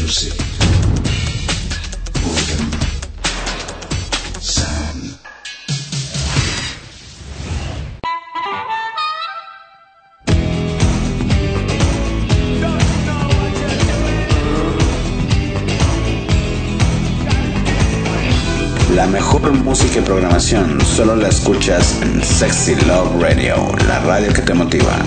La mejor música y programación solo la escuchas en Sexy Love Radio, la radio que te motiva.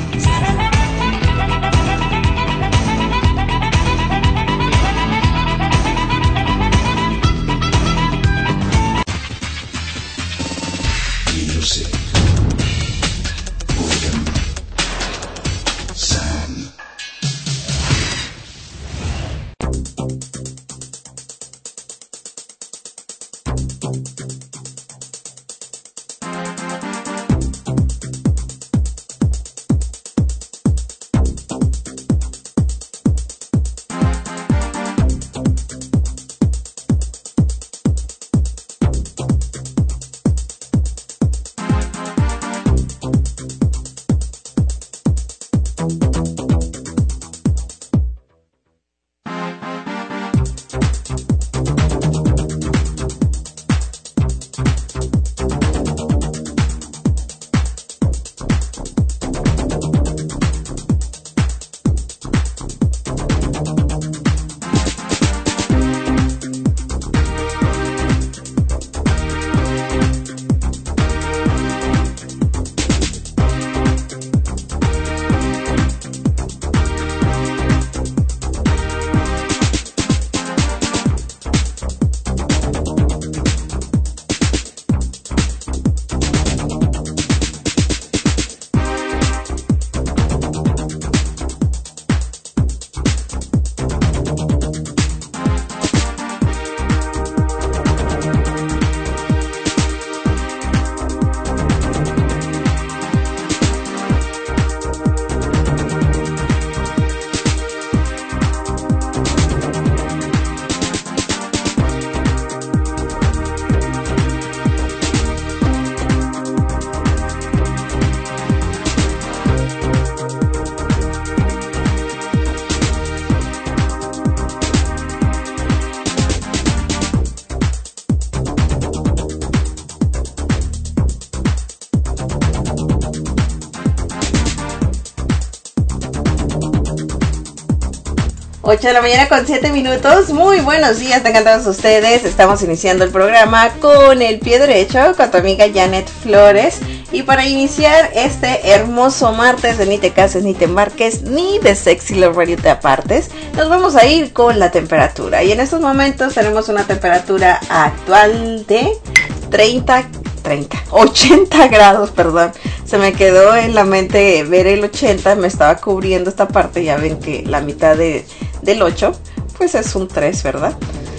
Ocho de la mañana con 7 minutos. Muy buenos días, tengan todos ustedes. Estamos iniciando el programa con el pie derecho con tu amiga Janet Flores. Y para iniciar este hermoso martes de Ni te cases, ni te embarques, ni de Sexy Love Radio te apartes, nos vamos a ir con la temperatura. Y en estos momentos tenemos una temperatura actual de 80 grados, perdón. Se me quedó en la mente ver el 80, me estaba cubriendo esta parte. Ya ven que la mitad del 8, pues es un 3, ¿verdad?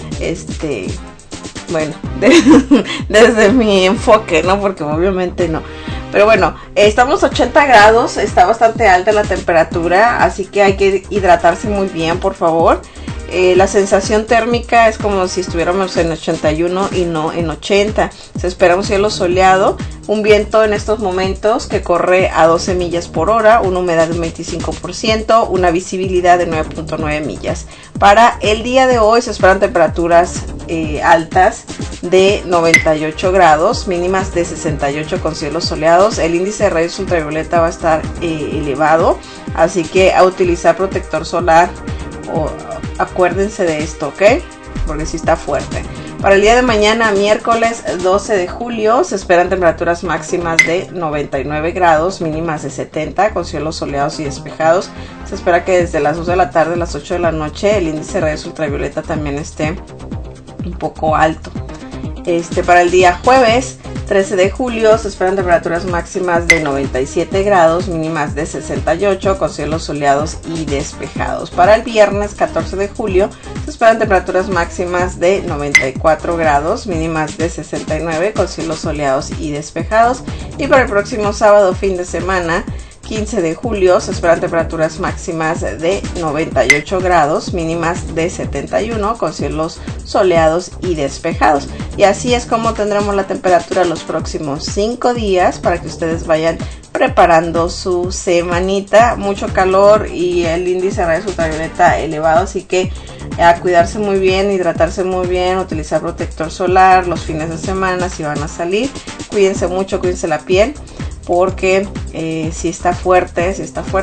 Bueno, desde mi enfoque, ¿no? Porque obviamente no. Pero bueno, estamos 80 grados, está bastante alta la temperatura, así que hay que hidratarse muy bien, por favor. La sensación térmica es como si estuviéramos en 81 y no en 80. Se espera un cielo soleado, un viento en estos momentos que corre a 12 millas por hora, una humedad del 25%, una visibilidad de 9.9 millas. Para el día de hoy se esperan temperaturas altas de 98 grados, mínimas de 68 con cielos soleados. El índice de rayos ultravioleta va a estar elevado, así que a utilizar protector solar. Acuérdense de esto, ¿ok? Porque sí está fuerte. Para el día de mañana, miércoles 12 de julio, se esperan temperaturas máximas de 99 grados, mínimas de 70, con cielos soleados y despejados. Se espera que desde las 2 de la tarde a las 8 de la noche el índice de rayos ultravioleta también esté un poco alto. Para el día jueves 13 de julio se esperan temperaturas máximas de 97 grados, mínimas de 68, con cielos soleados y despejados. Para el viernes 14 de julio se esperan temperaturas máximas de 94 grados, mínimas de 69, con cielos soleados y despejados. Y para el próximo sábado, fin de semana, 15 de julio, se esperan temperaturas máximas de 98 grados, mínimas de 71, con cielos soleados y despejados. Y así es como tendremos la temperatura los próximos 5 días para que ustedes vayan preparando su semanita. Mucho calor y el índice de rayos ultravioleta elevado, así que a cuidarse muy bien, hidratarse muy bien, utilizar protector solar los fines de semana si van a salir. Cuídense mucho, cuídense la piel, porque si está fuerte,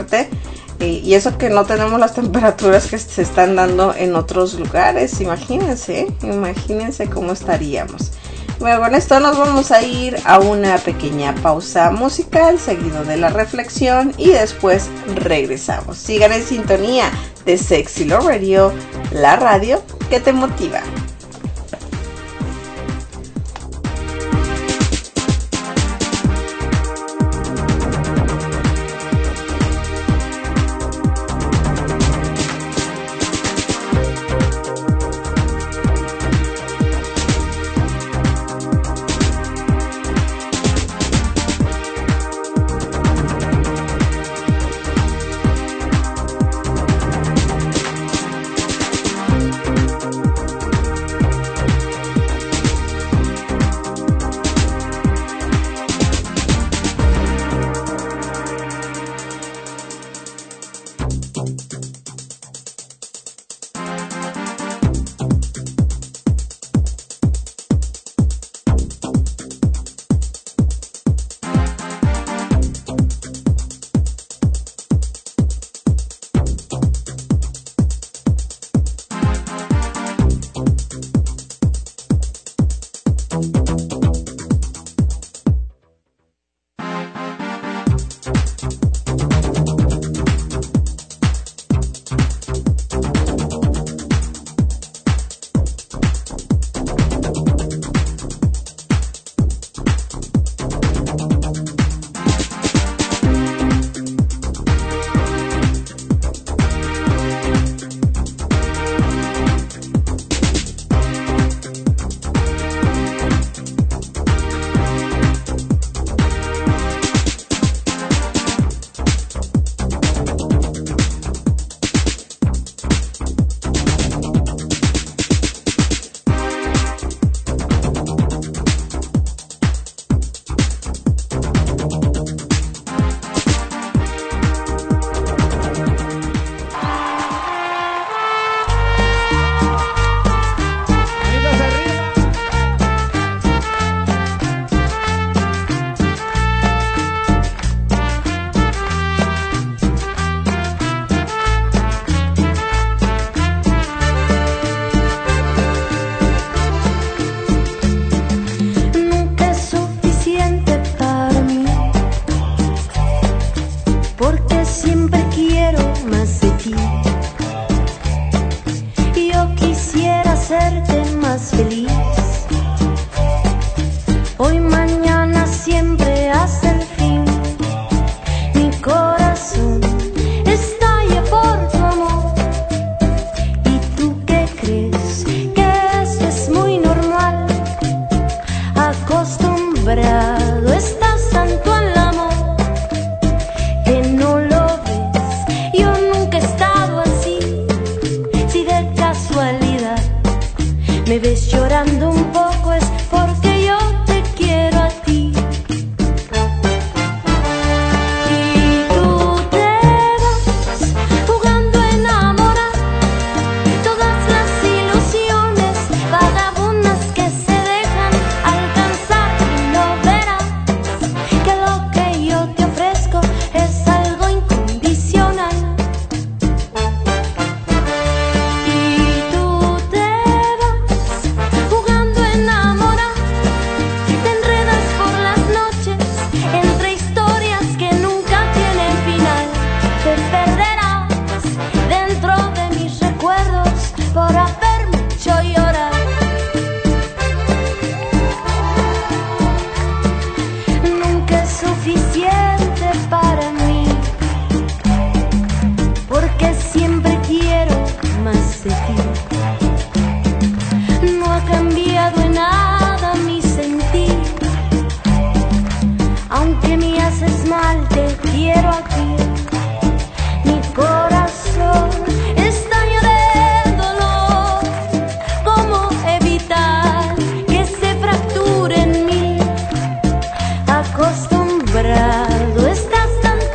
y eso que no tenemos las temperaturas que se están dando en otros lugares. Imagínense cómo estaríamos. Bueno, con esto nos vamos a ir a una pequeña pausa musical, seguido de la reflexión, y después regresamos. Sigan en sintonía de Sexy Love Radio, la radio que te motiva.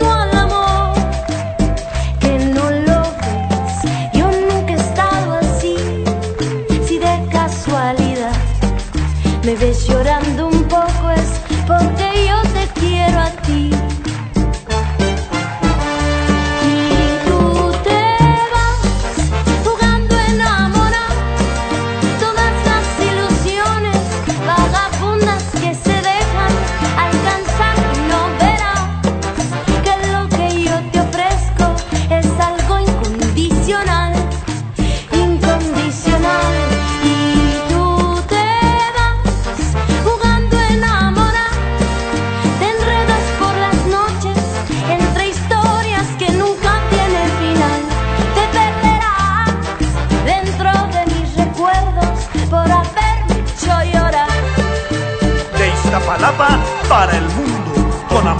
Así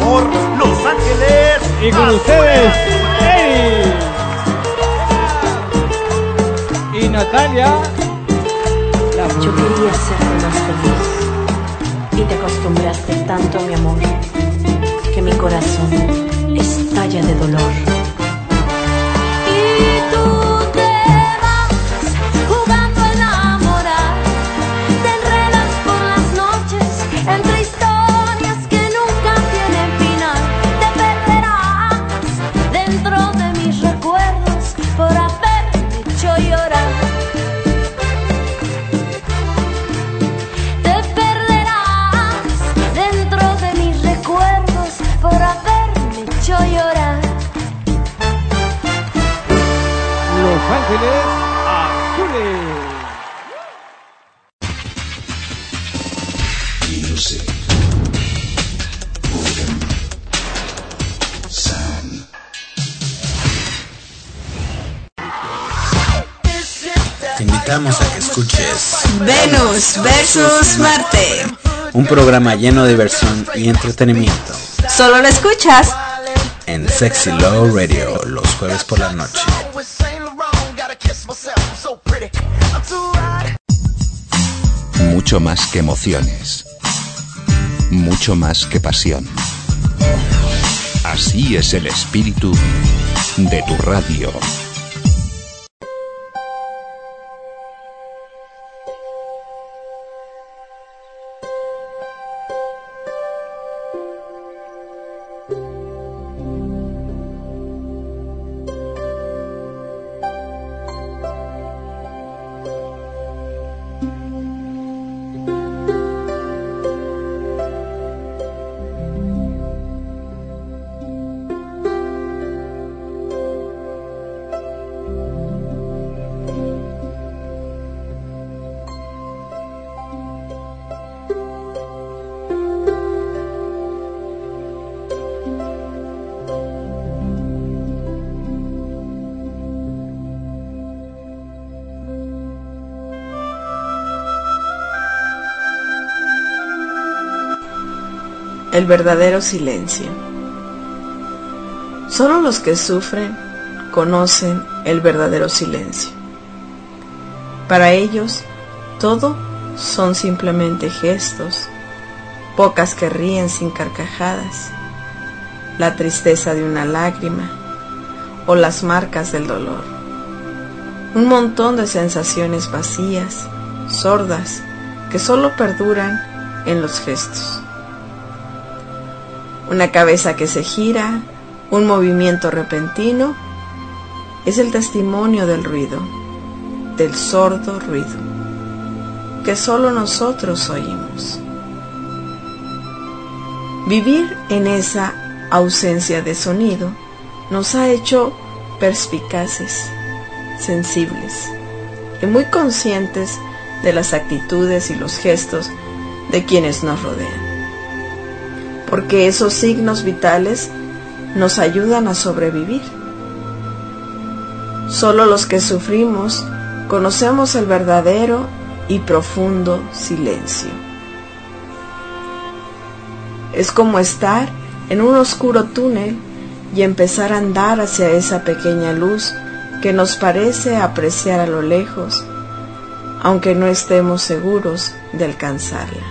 amor, Los Ángeles. Y con ustedes, Eri y Natalia. Yo quería serte más feliz y te acostumbraste tanto a mi amor que mi corazón estalla de dolor. Ángeles Azules. Music. Rhythm. Sound. Te invitamos a que escuches Venus versus Marte. un programa lleno de diversión y entretenimiento Solo lo escuchas en Sexy Love Radio los jueves por la noche. Mucho más que emociones, mucho más que pasión. Así es el espíritu de tu radio. el verdadero silencio. Solo los que sufren conocen el verdadero silencio. Para ellos, todo son simplemente gestos, bocas que ríen sin carcajadas, la tristeza de una lágrima o las marcas del dolor. Un montón de sensaciones vacías, sordas, que solo perduran en los gestos. Una cabeza que se gira, un movimiento repentino, es el testimonio del ruido, del sordo ruido, que solo nosotros oímos. Vivir en esa ausencia de sonido nos ha hecho perspicaces, sensibles y muy conscientes de las actitudes y los gestos de quienes nos rodean, porque esos signos vitales nos ayudan a sobrevivir. Solo los que sufrimos conocemos el verdadero y profundo silencio. Es como estar en un oscuro túnel y empezar a andar hacia esa pequeña luz que nos parece apreciar a lo lejos, aunque no estemos seguros de alcanzarla.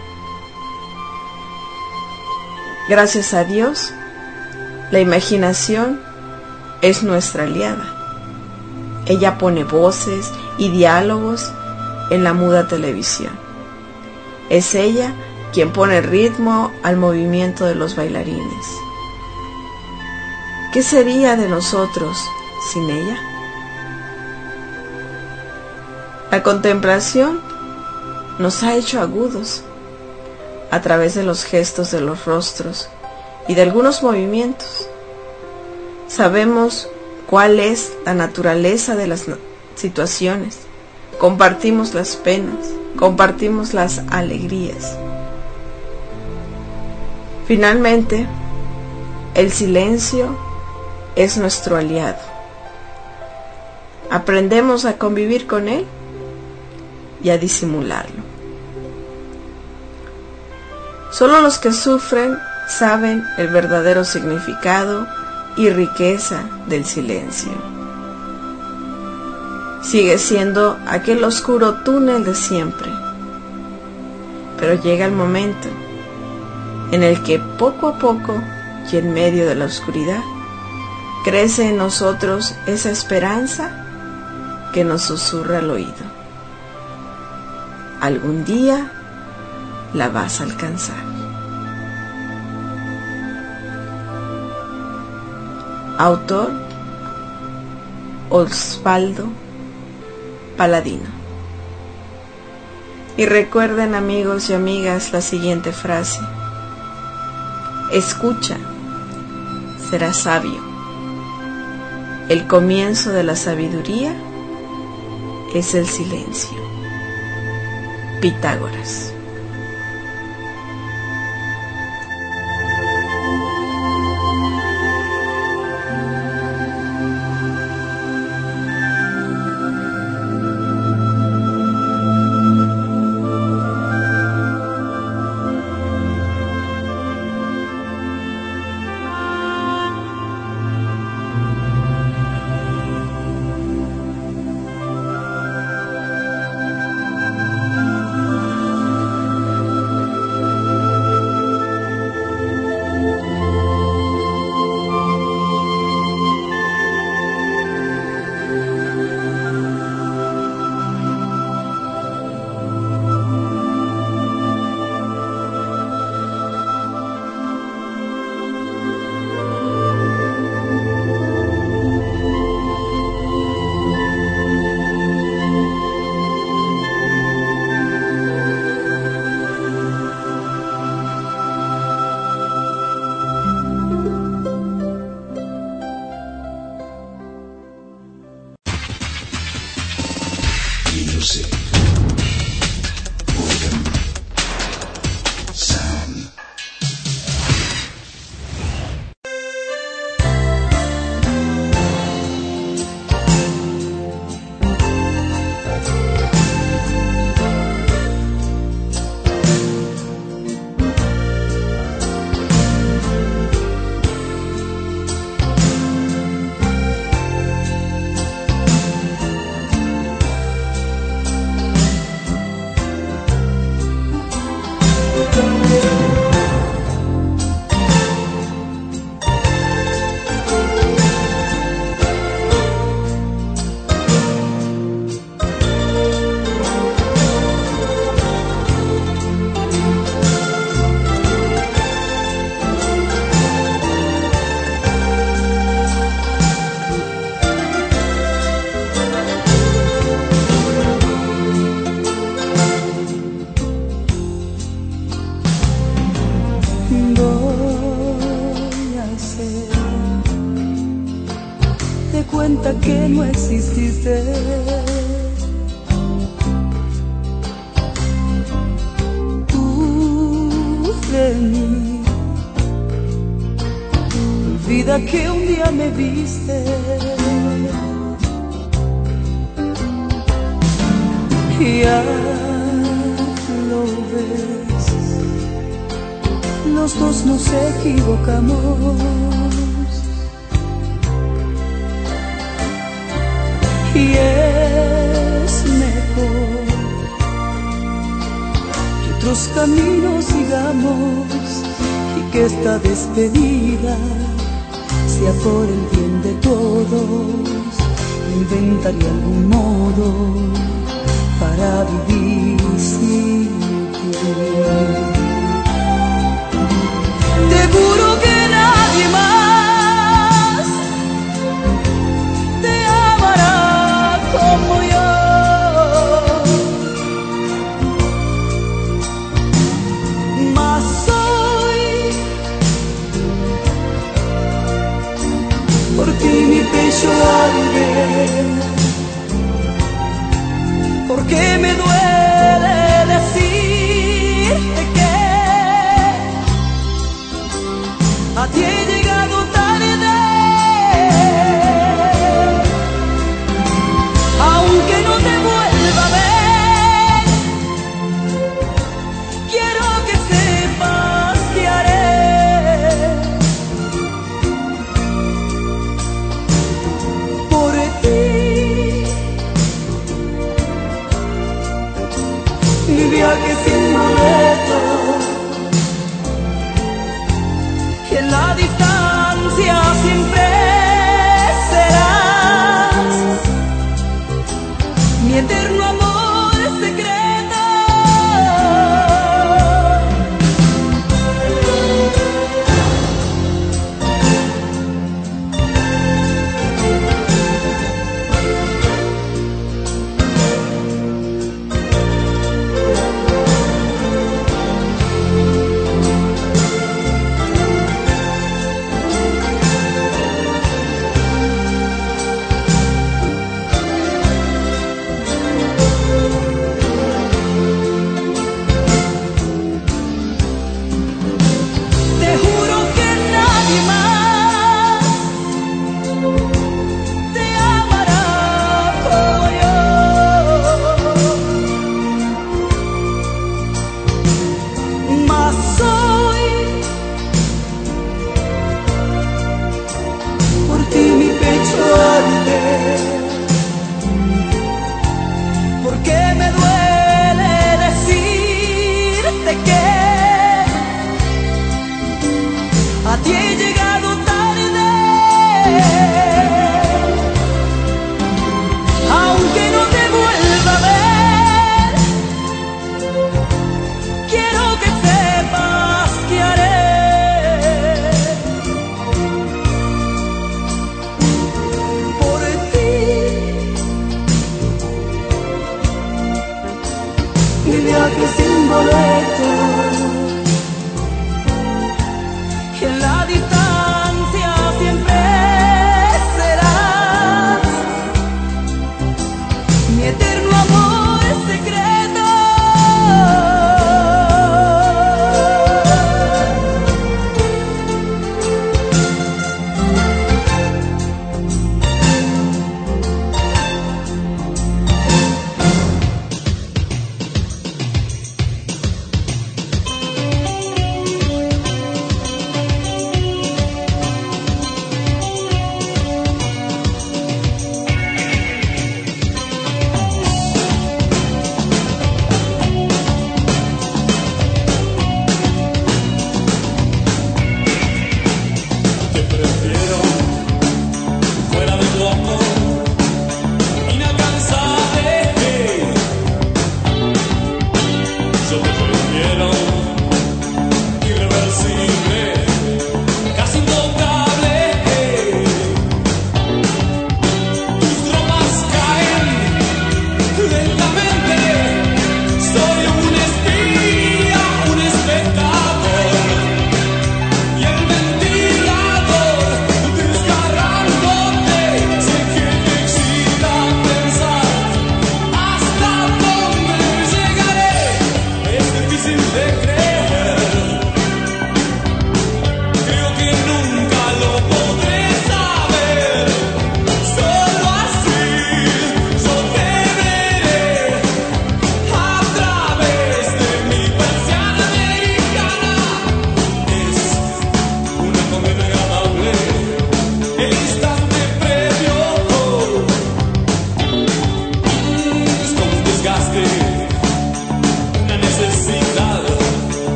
Gracias a Dios, la imaginación es nuestra aliada. Ella pone voces y diálogos en la muda televisión. Es ella quien pone ritmo al movimiento de los bailarines. ¿Qué sería de nosotros sin ella? La contemplación nos ha hecho agudos a través de los gestos de los rostros y de algunos movimientos. Sabemos cuál es la naturaleza de las situaciones, compartimos las penas, compartimos las alegrías. Finalmente, el silencio es nuestro aliado. Aprendemos a convivir con él y a disimularlo. Solo los que sufren saben el verdadero significado y riqueza del silencio. Sigue siendo aquel oscuro túnel de siempre, pero llega el momento en el que poco a poco y en medio de la oscuridad crece en nosotros esa esperanza que nos susurra al oído. Algún día la vas a alcanzar. Autor: Osvaldo Paladino. Y recuerden, amigos y amigas, la siguiente frase: escucha, serás sabio. El comienzo de la sabiduría es el silencio. Pitágoras. Que no exististe, tú de mí. Olvida que un día me viste y ya lo ves, los dos nos equivocamos. Y es mejor que otros caminos sigamos y que esta despedida sea por el bien de todos. Inventaré algún modo para vivir sin ti. Te juro que nadie más te amará como yo. Mas hoy por ti mi pecho arde, porque me duele decirte que viaje sin boleto. Y en la distancia siempre serás mi eterno amor secreto.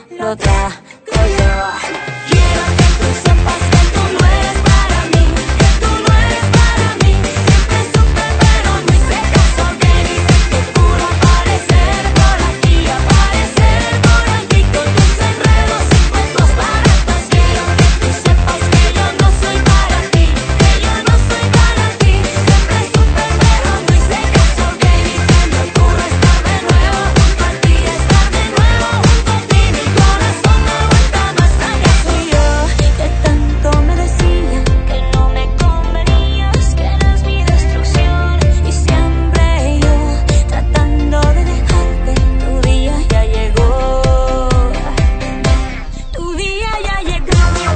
lo trago yo. Quiero que tú sepas que tú no eres para mí, que tú no eres para mí. Siempre supe pero no hice caso que dices que puro aparecer por aquí, aparecer por aquí con tus enredos y cuentos baratos. Quiero que tú sepas que yo no soy para ti, que yo no soy para ti. Siempre supe pero no hice caso que dices me ocurre estar de nuevo junto a ti, estar de nuevo junto a ti. Mi corazón no aguanta más fracaso. Y yo que tanto me decía que no me convenías, que eras mi destrucción, y siempre yo tratando de dejarte. Tu día ya llegó, tu día ya llegó.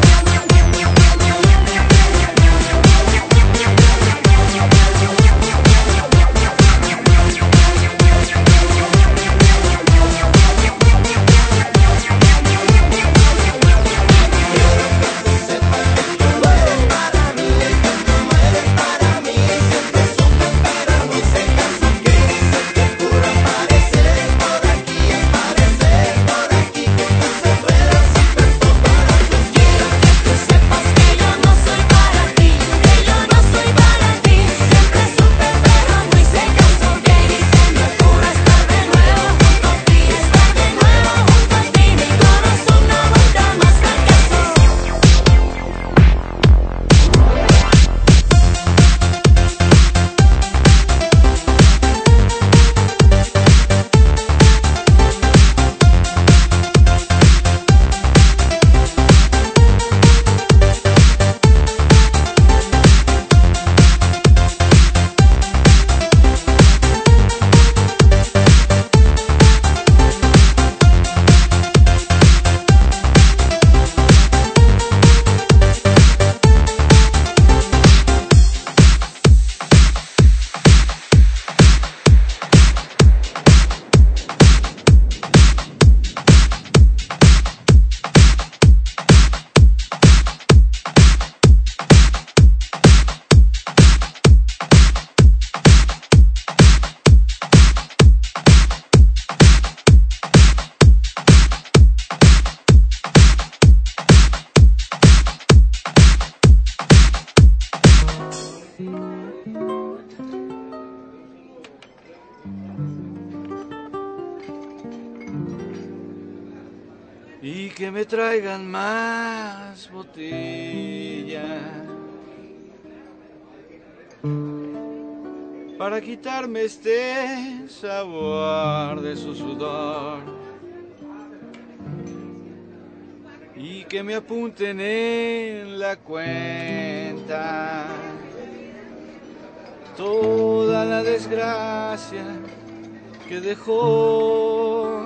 Y que me traigan más botellas para quitarme este sabor de su sudor, y que me apunten en la cuenta toda la desgracia que dejó.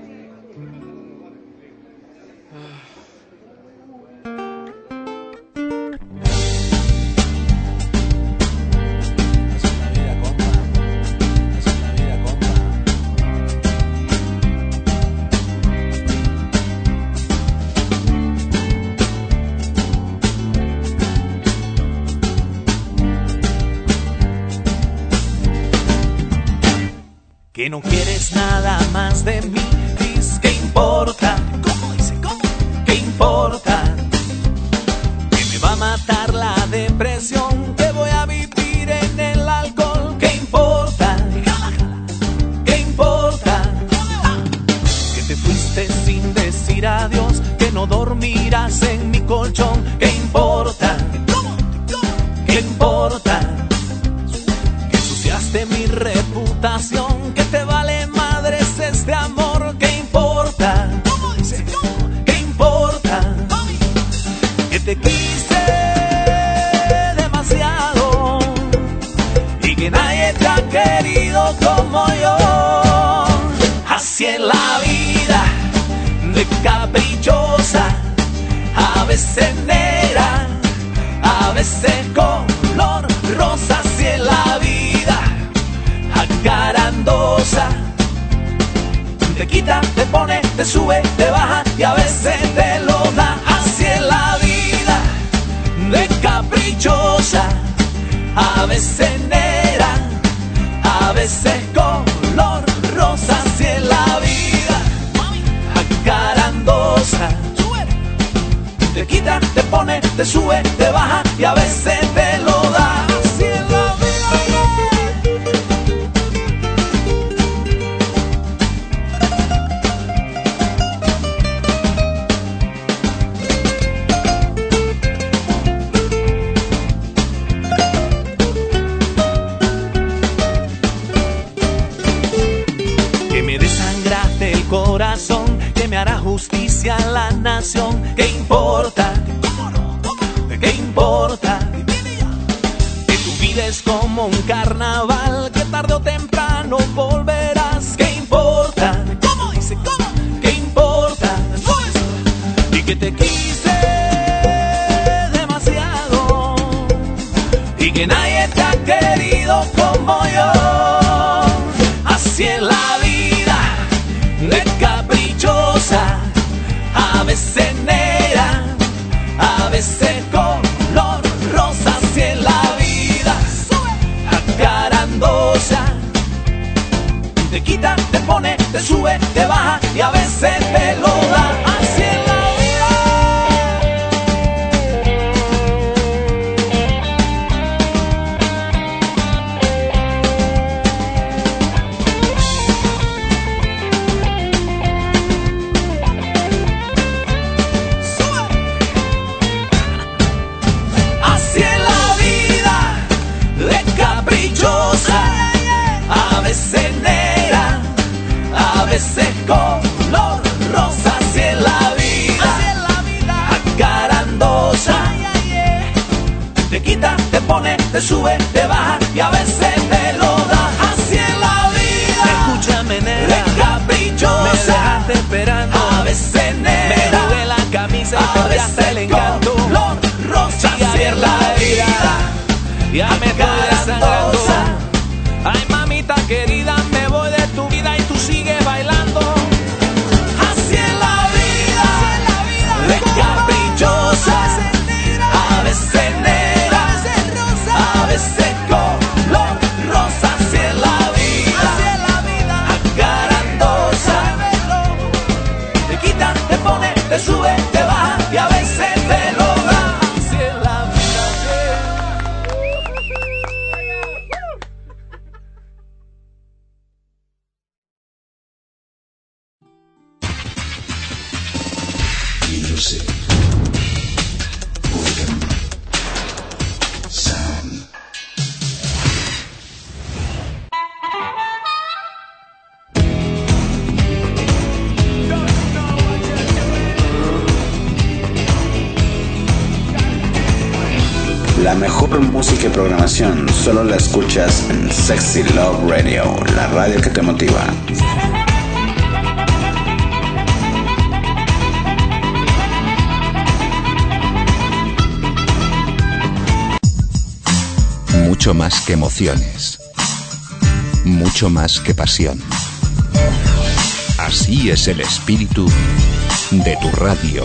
Que no quieres nada más de mí, dices que importa. ¿Cómo dice? ¿Cómo? ¿Qué importa? Que me va a matar la depresión, que voy a vivir en el alcohol. ¿Qué importa? ¿Qué importa? Que te fuiste sin decir adiós, que no dormirás en mi colchón. ¿Qué importa? ¿Qué importa? Que ensuciaste mi reputación, que te vale madres este amor. ¿Qué importa? ¿Qué importa? Que te quise demasiado y que nadie te ha querido como yo. Así es la vida, de caprichosa, a veces negra, a veces color rosa. Así es la vida, acarandosa, te quita, te pone, te sube, te baja y a veces te lo da. Así es la vida, de caprichosa, a veces negra, a veces color rosa. Así es la vida, acarandosa. caprichosa. Te quita, te pone, te sube, te baja y a veces te lo da. Así es la corazón, que me hará justicia a la nación. ¿Qué importa? ¿Qué importa? Que tu vida es como un carnaval, que tarde o temprano volverás. ¿Qué importa? ¿Cómo dice? ¿Cómo? ¿Qué importa? Y que te quise demasiado y que nadie te ha querido como yo. Así es la vida, de caprichosa, a veces negra, a veces color rosa. Así es la vida, acarandosa. Te quita, te pone, te sube, te baja y a veces te lo da. Así es la a veces negra, a veces color rosa. Así es la vida, acarandosa. Te quita, te pone, te sube, te baja y a veces te lo da. Así es la vida, escúchame negra, de caprichosa. Me dejaste esperando, a veces negra, me jugué la camisa y perdí hasta el encanto. Color rosa, así es la vida, ya me estoy desangrando. Ay, mamita querida, me voy de tu vida y tú sigues bailando. Así es la vida, de caprichosa, a veces negra, a veces color rosa. Así es la vida, acarandosa. Te quita, te pone, te sube, te baja y a veces te lo da. Así es la vida. Music, rhythm, sound. La mejor música y programación solo la escuchas en Sexy Love Radio, la radio que te motiva. Mucho más que emociones, mucho más que pasión. Así es el espíritu de tu radio.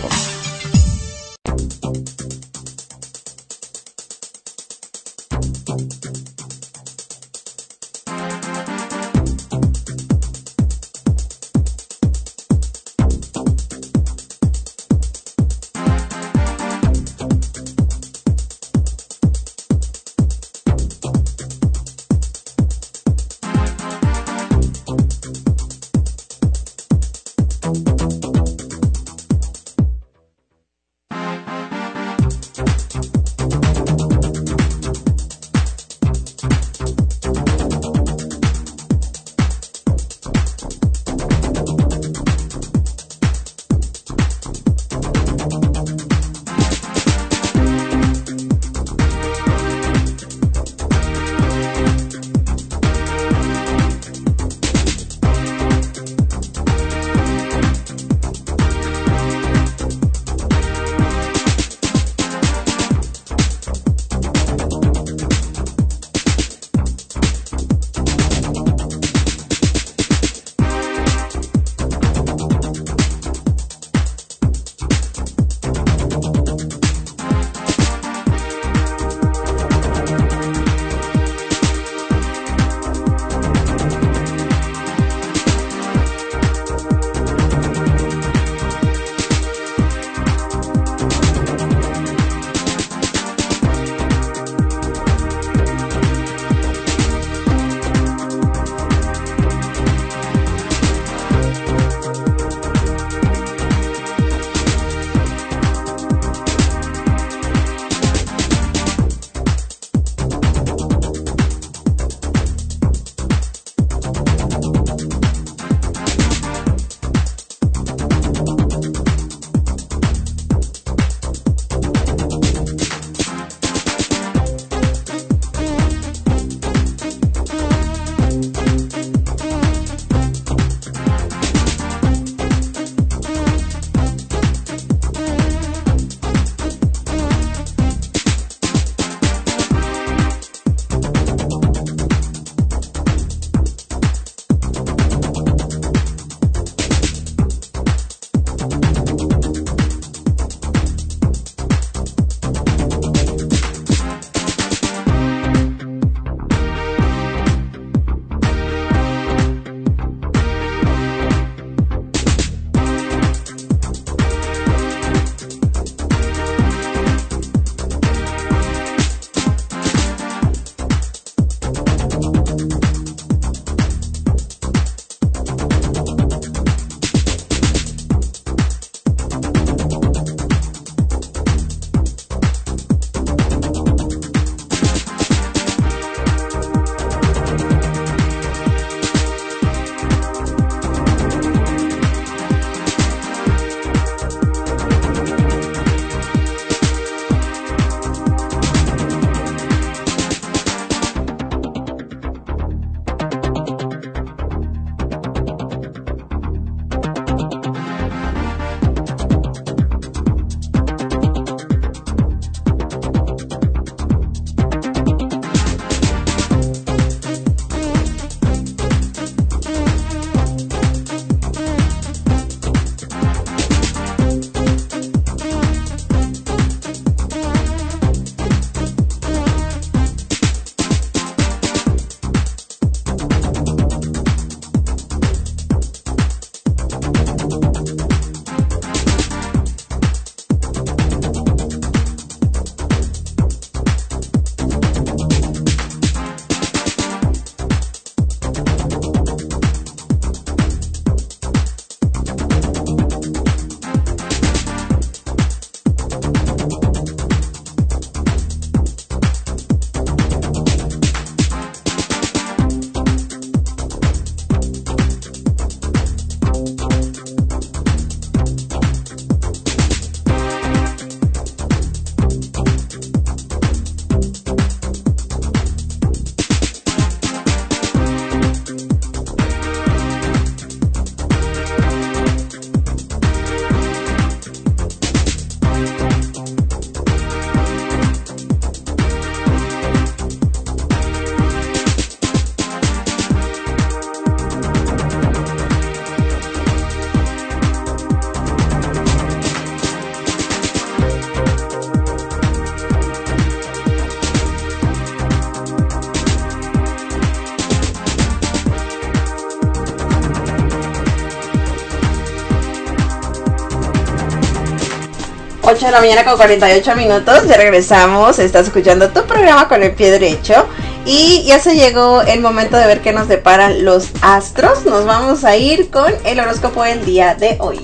8 de la mañana con 48 minutos, ya regresamos, estás escuchando tu programa con el pie derecho y ya se llegó el momento de ver qué nos deparan los astros. Nos vamos a ir con el horóscopo del día de hoy.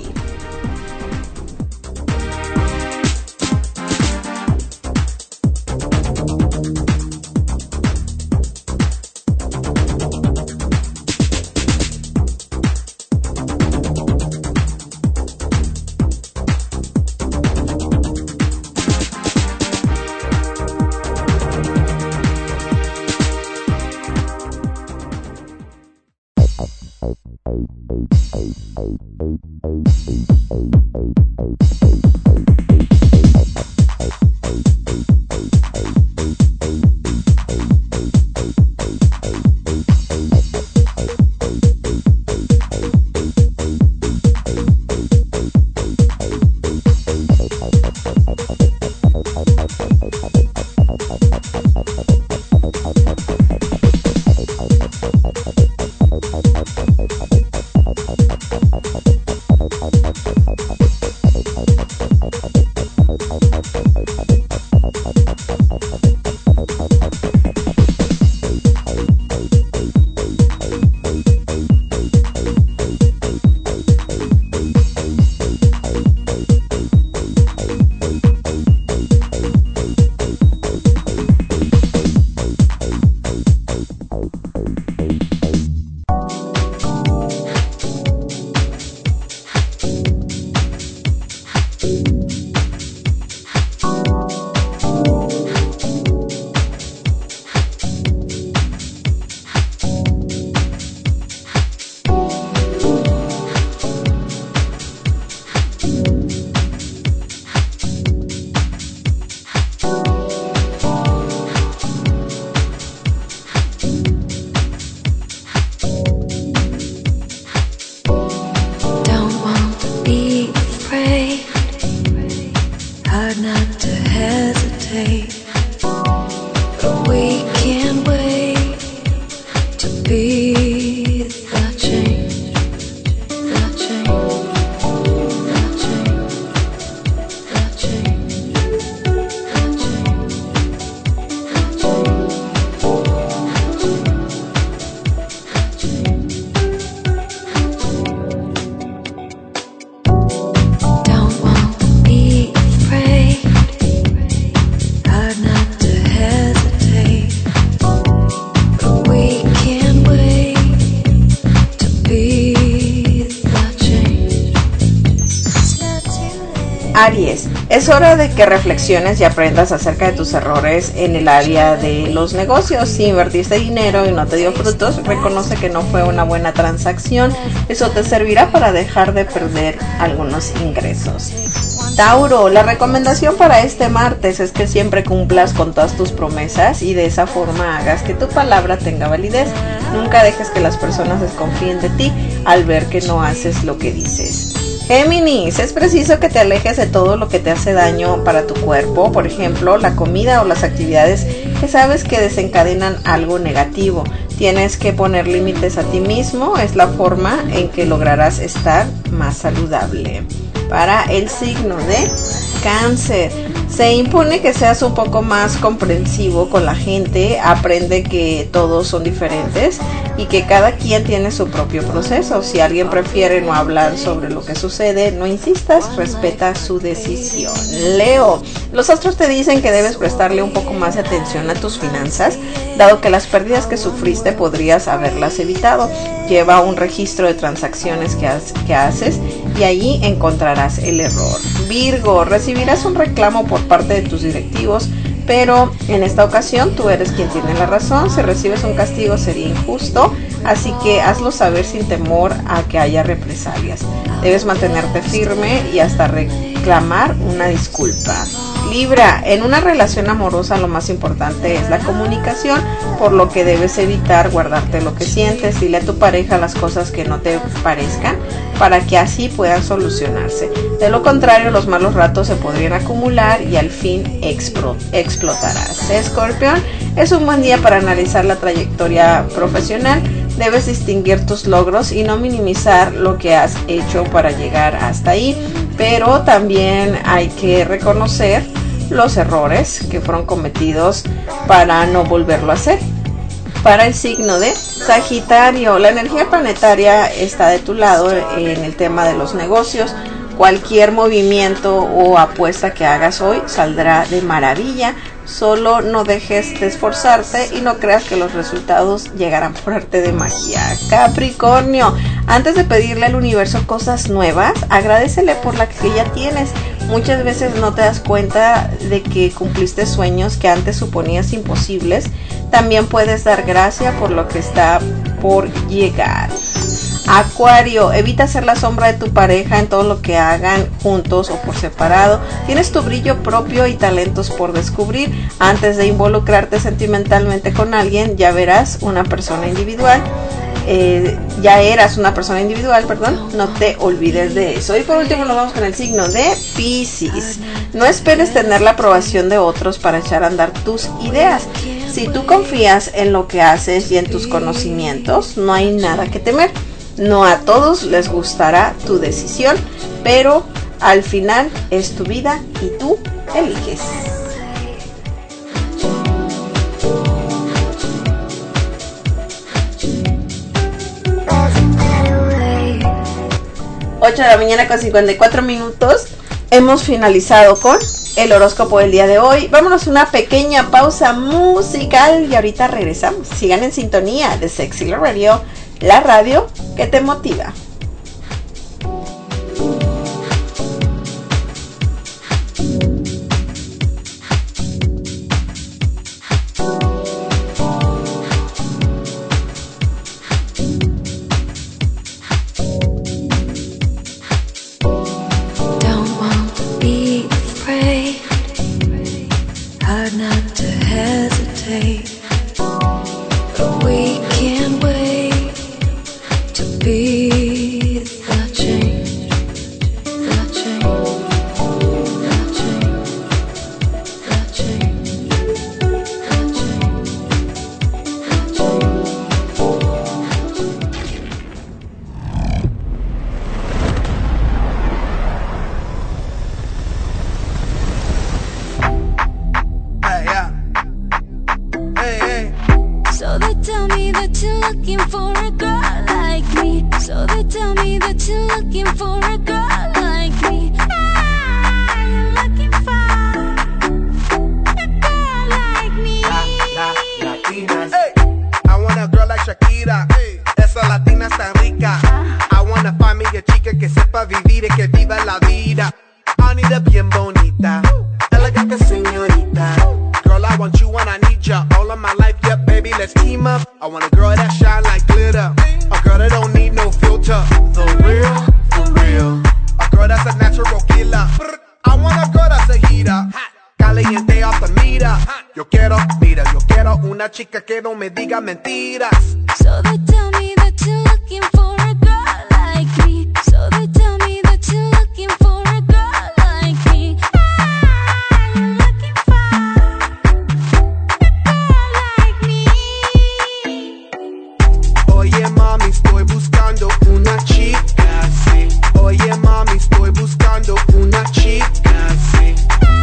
Aries, es hora de que reflexiones y aprendas acerca de tus errores en el área de los negocios. Si invertiste dinero y no te dio frutos, reconoce que no fue una buena transacción. Eso te servirá para dejar de perder algunos ingresos. Tauro, la recomendación para este martes es que siempre cumplas con todas tus promesas y de esa forma hagas que tu palabra tenga validez. Nunca dejes que las personas desconfíen de ti al ver que no haces lo que dices. Géminis, es preciso que te alejes de todo lo que te hace daño para tu cuerpo, por ejemplo, la comida o las actividades que sabes que desencadenan algo negativo. Tienes que poner límites a ti mismo, es la forma en que lograrás estar más saludable. Para el signo de Cáncer, se impone que seas un poco más comprensivo con la gente, aprende que todos son diferentes y que cada quien tiene su propio proceso. Si alguien prefiere no hablar sobre lo que sucede, no insistas, respeta su decisión. Leo, los astros te dicen que debes prestarle un poco más de atención a tus finanzas, dado que las pérdidas que sufriste podrías haberlas evitado. Lleva un registro de transacciones que haces y allí encontrarás el error. Virgo, recibirás un reclamo por parte de tus directivos, pero en esta ocasión tú eres quien tiene la razón. Si recibes un castigo sería injusto, así que hazlo saber sin temor a que haya represalias. Debes mantenerte firme y hasta reclamar una disculpa. Libra, en una relación amorosa lo más importante es la comunicación, por lo que debes evitar guardarte lo que sientes. Dile a tu pareja las cosas que no te parezcan para que así puedan solucionarse. De lo contrario, los malos ratos se podrían acumular y al fin explotarás. Escorpión, es un buen día para analizar la trayectoria profesional. Debes distinguir tus logros y no minimizar lo que has hecho para llegar hasta ahí, pero también hay que reconocer los errores que fueron cometidos para no volverlo a hacer. Para el signo de Sagitario, la energía planetaria está de tu lado en el tema de los negocios. Cualquier movimiento o apuesta que hagas hoy saldrá de maravilla. Solo no dejes de esforzarte y no creas que los resultados llegarán por arte de magia. Capricornio, antes de pedirle al universo cosas nuevas, agradécele por la que ya tienes. Muchas veces no te das cuenta de que cumpliste sueños que antes suponías imposibles. También puedes dar gracias por lo que está por llegar. Acuario, evita ser la sombra de tu pareja en todo lo que hagan juntos o por separado. Tienes tu brillo propio y talentos por descubrir. Antes de involucrarte sentimentalmente con alguien, ya eras una persona individual, no te olvides de eso. Y por último nos vamos con el signo de Piscis. No esperes tener la aprobación de otros para echar a andar tus ideas. Si tú confías en lo que haces y en tus conocimientos, no hay nada que temer. No a todos les gustará tu decisión, pero al final es tu vida y tú eliges. Ocho de la mañana con 54 minutos. Hemos finalizado con el horóscopo del día de hoy. Vámonos a una pequeña pausa musical y ahorita regresamos. Sigan en sintonía de Sexy Love Radio, la radio que te motiva. Chica que no me diga mentiras. So they tell me that you're looking for a girl like me. So they tell me that you're looking for a girl like me. I'm looking for a girl like me. Oye mami, estoy buscando una chica, sí. Oye mami, estoy buscando una chica, sí.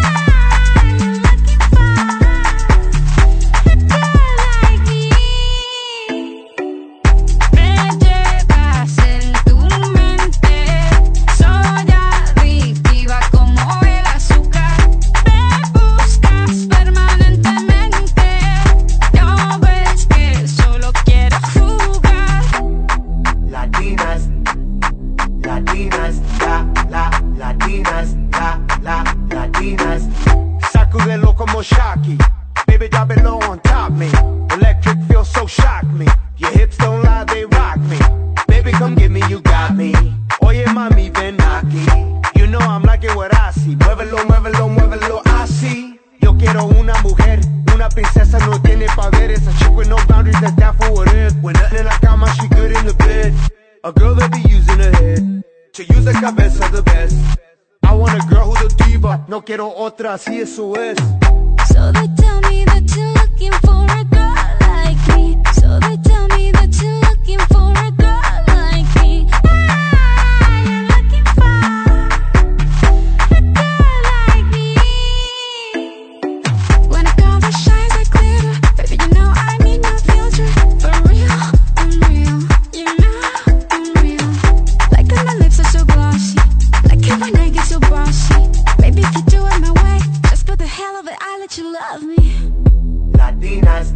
Quiero otra, así eso es. So they tell me that you're looking for a girl like me. So they tell me that you're looking Maybe if you do it my way, just for the hell of it, I'll let you love me. Latinas,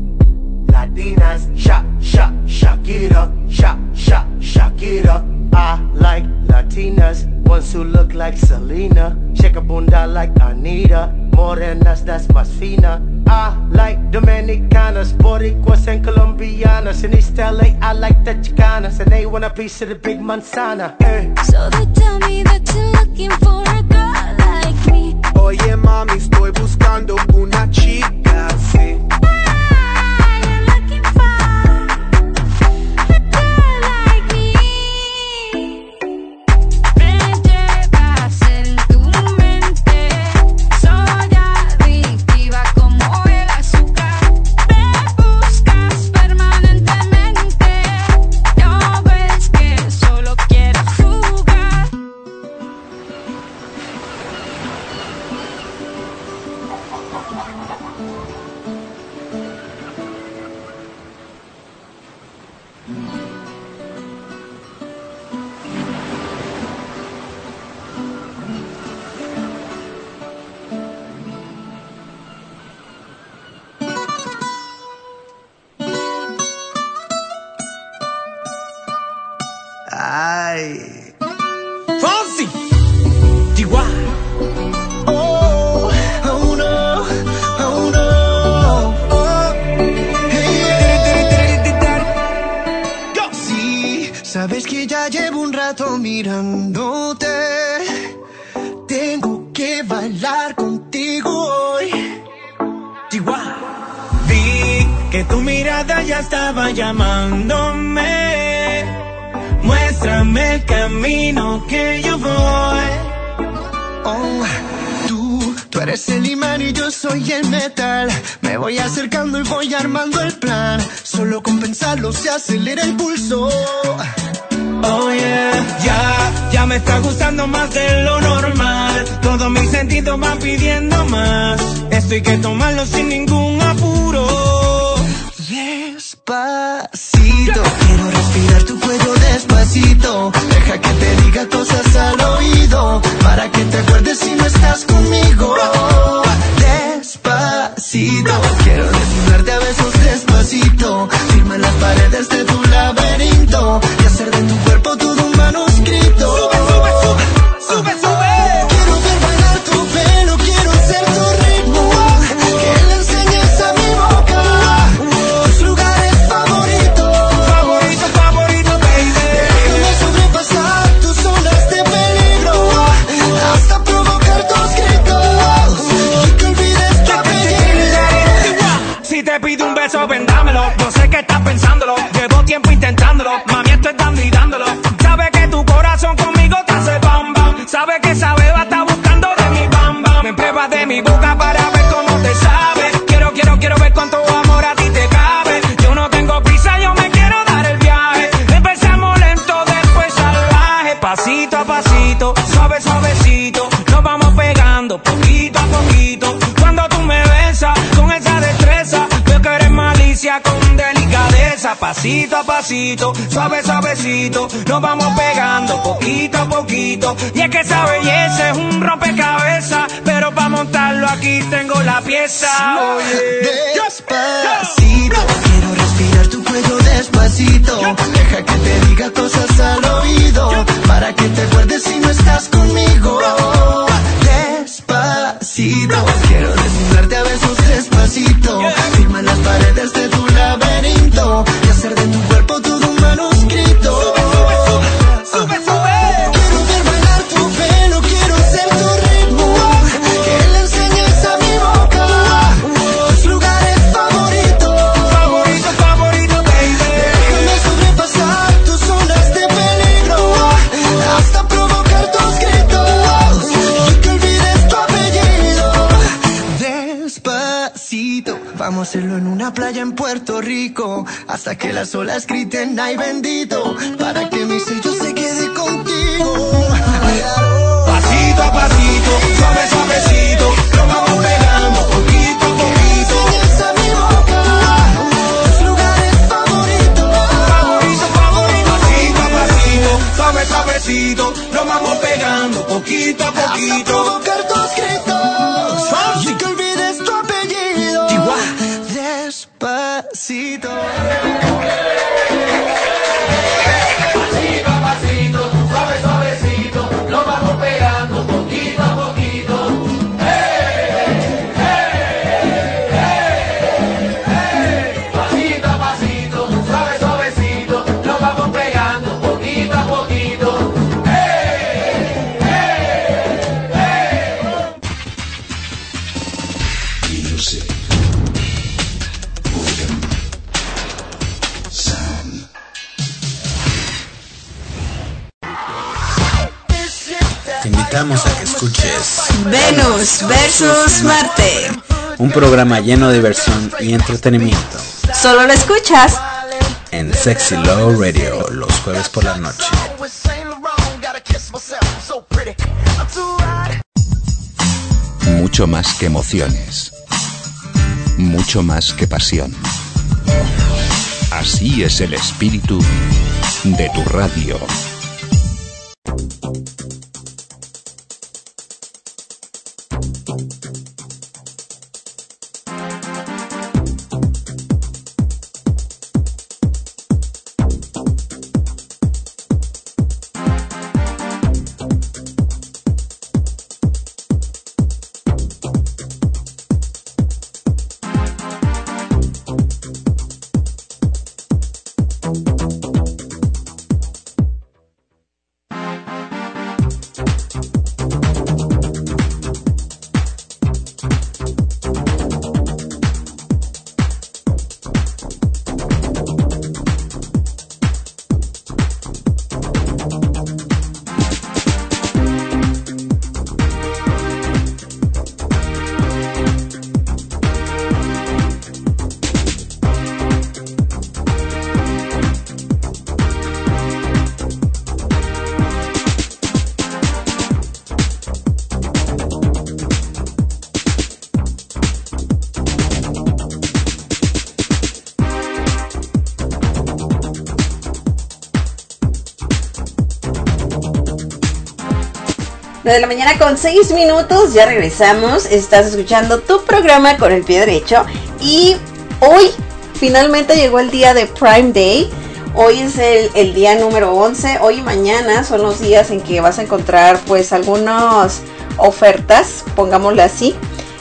Shakira, Shakira. I like Latinas, ones who look like Selena, shake a bunda like Anita, morenas that's más fina. I like Dominicanas, Boricuas and Colombianas. In East LA, I like the Chicanas, and they want a piece of the big manzana. So they tell me that you're looking for a girl like me. Oye mami, estoy buscando una chica así. Ay. Fonsi. Chihuahua. Oh, oh no, oh no. Oh. Hey. Go. Sí, sabes que ya llevo un rato mirándote. Tengo que bailar contigo hoy. Chihuahua. Vi que tu mirada ya estaba llamándome. Muéstrame el camino que yo voy. Oh, tú eres el imán y yo soy el metal. Me voy acercando y voy armando el plan. Solo con pensarlo se acelera el pulso. Oh yeah, ya me está gustando más de lo normal. Todos mis sentidos van pidiendo más. Esto hay que tomarlo sin ningún apuro. Despacito, quiero respirar tu cuello despacito. Deja que te diga cosas al oído, para que te acuerdes si no estás conmigo. Despacito, quiero desnudarte a besos despacito. Firma en las paredes de tu laberinto y hacer de tu cuerpo todo un manuscrito. Sube, sube, sube, sube, sube. Quiero ver bailar tu pelo, quiero ser tu ritmo. Que le enseñes a mi boca tus lugares favoritos. Favorito, favorito, baby. Déjame sobrepasar tus zonas de peligro hasta provocar tus gritos y que olvides tu apellido. Si te pido un beso, vendámelo. Yo sé que estás pensándolo. Llevo tiempo intentándolo. Mami, estoy dando y dándolo. Sabe que tu corazón conmigo te hace bam bam. Sabe que esa beba está buscando de mi bam bam. Me pruebas de mi boca para ver cómo te sabe. Quiero ver cuánto amor a ti te cabe. Yo no tengo prisa, yo me quiero dar el viaje. Empezamos lento, después salvaje. Pasito a pasito, suave, suavecito. Nos vamos pegando poquito a poquito. Cuando tú me besas con esa destreza, veo que eres malicia con delicadeza. Pasito a pasito, suave, suavecito. Nos vamos pegando poquito a poquito. Y es que esa belleza es un rompecabezas, pero para montarlo aquí tengo la pieza. Despacito, quiero respirar tu cuello despacito. Deja que te diga cosas al oído, para que te acuerdes si no estás conmigo. Despacito, quiero desnudarte a besos despacito. Firma en las paredes de tu laberinto y hacer de tu cuerpo todo un manuscrito. Sube, sube. Quiero ver bailar tu pelo, quiero ser tu ritmo. Que le enseñes a mi boca tus lugares favoritos. Favorito, favorito, baby. Déjame sobrepasar tus zonas de peligro hasta provocar tus gritos y que olvides tu apellido. Despacito, vamos a hacerlo en una playa en Puerto Rico, hasta que las olas griten ay bendito, para que mi sello se quede contigo. Pasito a pasito, suave, suavecito. Nos vamos pegando poquito a poquito. Enseñas a mi boca tus lugares favoritos. Favorito, favorito. Pasito a pasito, suave, suavecito. Nos vamos pegando poquito a poquito. Hasta provocar tu invitamos a que escuches Venus versus Marte. Un programa lleno de diversión y entretenimiento. Solo lo escuchas en Sexy Love Radio los jueves por la noche. Mucho más que emociones. Mucho más que pasión. Así es el espíritu de tu radio. De la mañana con 6 minutos, ya regresamos. Estás escuchando tu programa con el pie derecho. Y hoy finalmente llegó el día de Prime Day. Hoy es el día número 11. Hoy y mañana son los días en que vas a encontrar pues algunas ofertas, pongámosle así,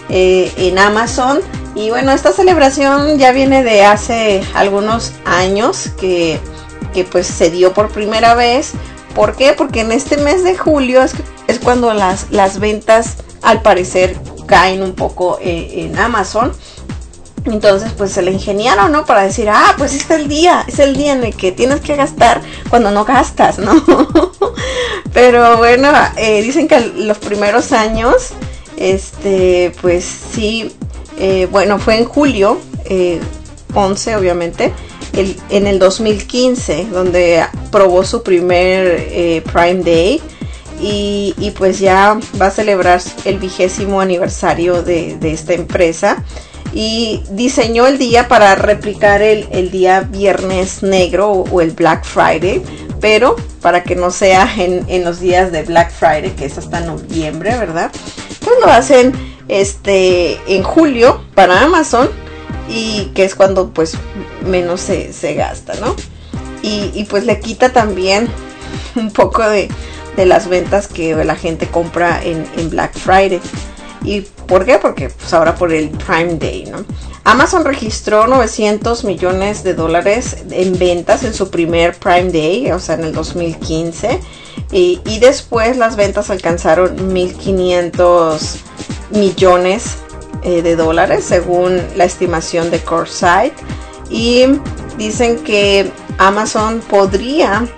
en Amazon. Y bueno, esta celebración ya viene de hace algunos años que pues se dio por primera vez. ¿Por qué? Porque en este mes de julio es cuando las ventas al parecer caen un poco en Amazon. Entonces pues se le ingeniaron, ¿no? Para decir, pues es el día en el que tienes que gastar cuando no gastas, ¿no? Pero bueno, dicen que los primeros años, pues sí, bueno, fue en julio 11 obviamente. En el 2015, donde probó su primer Prime Day y pues ya va a celebrar el 20º aniversario de esta empresa, y diseñó el día para replicar el día Viernes Negro o el Black Friday, pero para que no sea en los días de Black Friday, que es hasta noviembre, ¿verdad? Pues lo hacen en julio para Amazon, y que es cuando pues menos se gasta, ¿no? Y pues le quita también un poco de las ventas que la gente compra en Black Friday. ¿Y por qué? Porque pues ahora por el Prime Day, ¿no? Amazon registró $900 millones en ventas en su primer Prime Day, o sea, en el 2015. Y después las ventas alcanzaron 1.500 millones de dólares según la estimación de CoreSite, y dicen que Amazon podría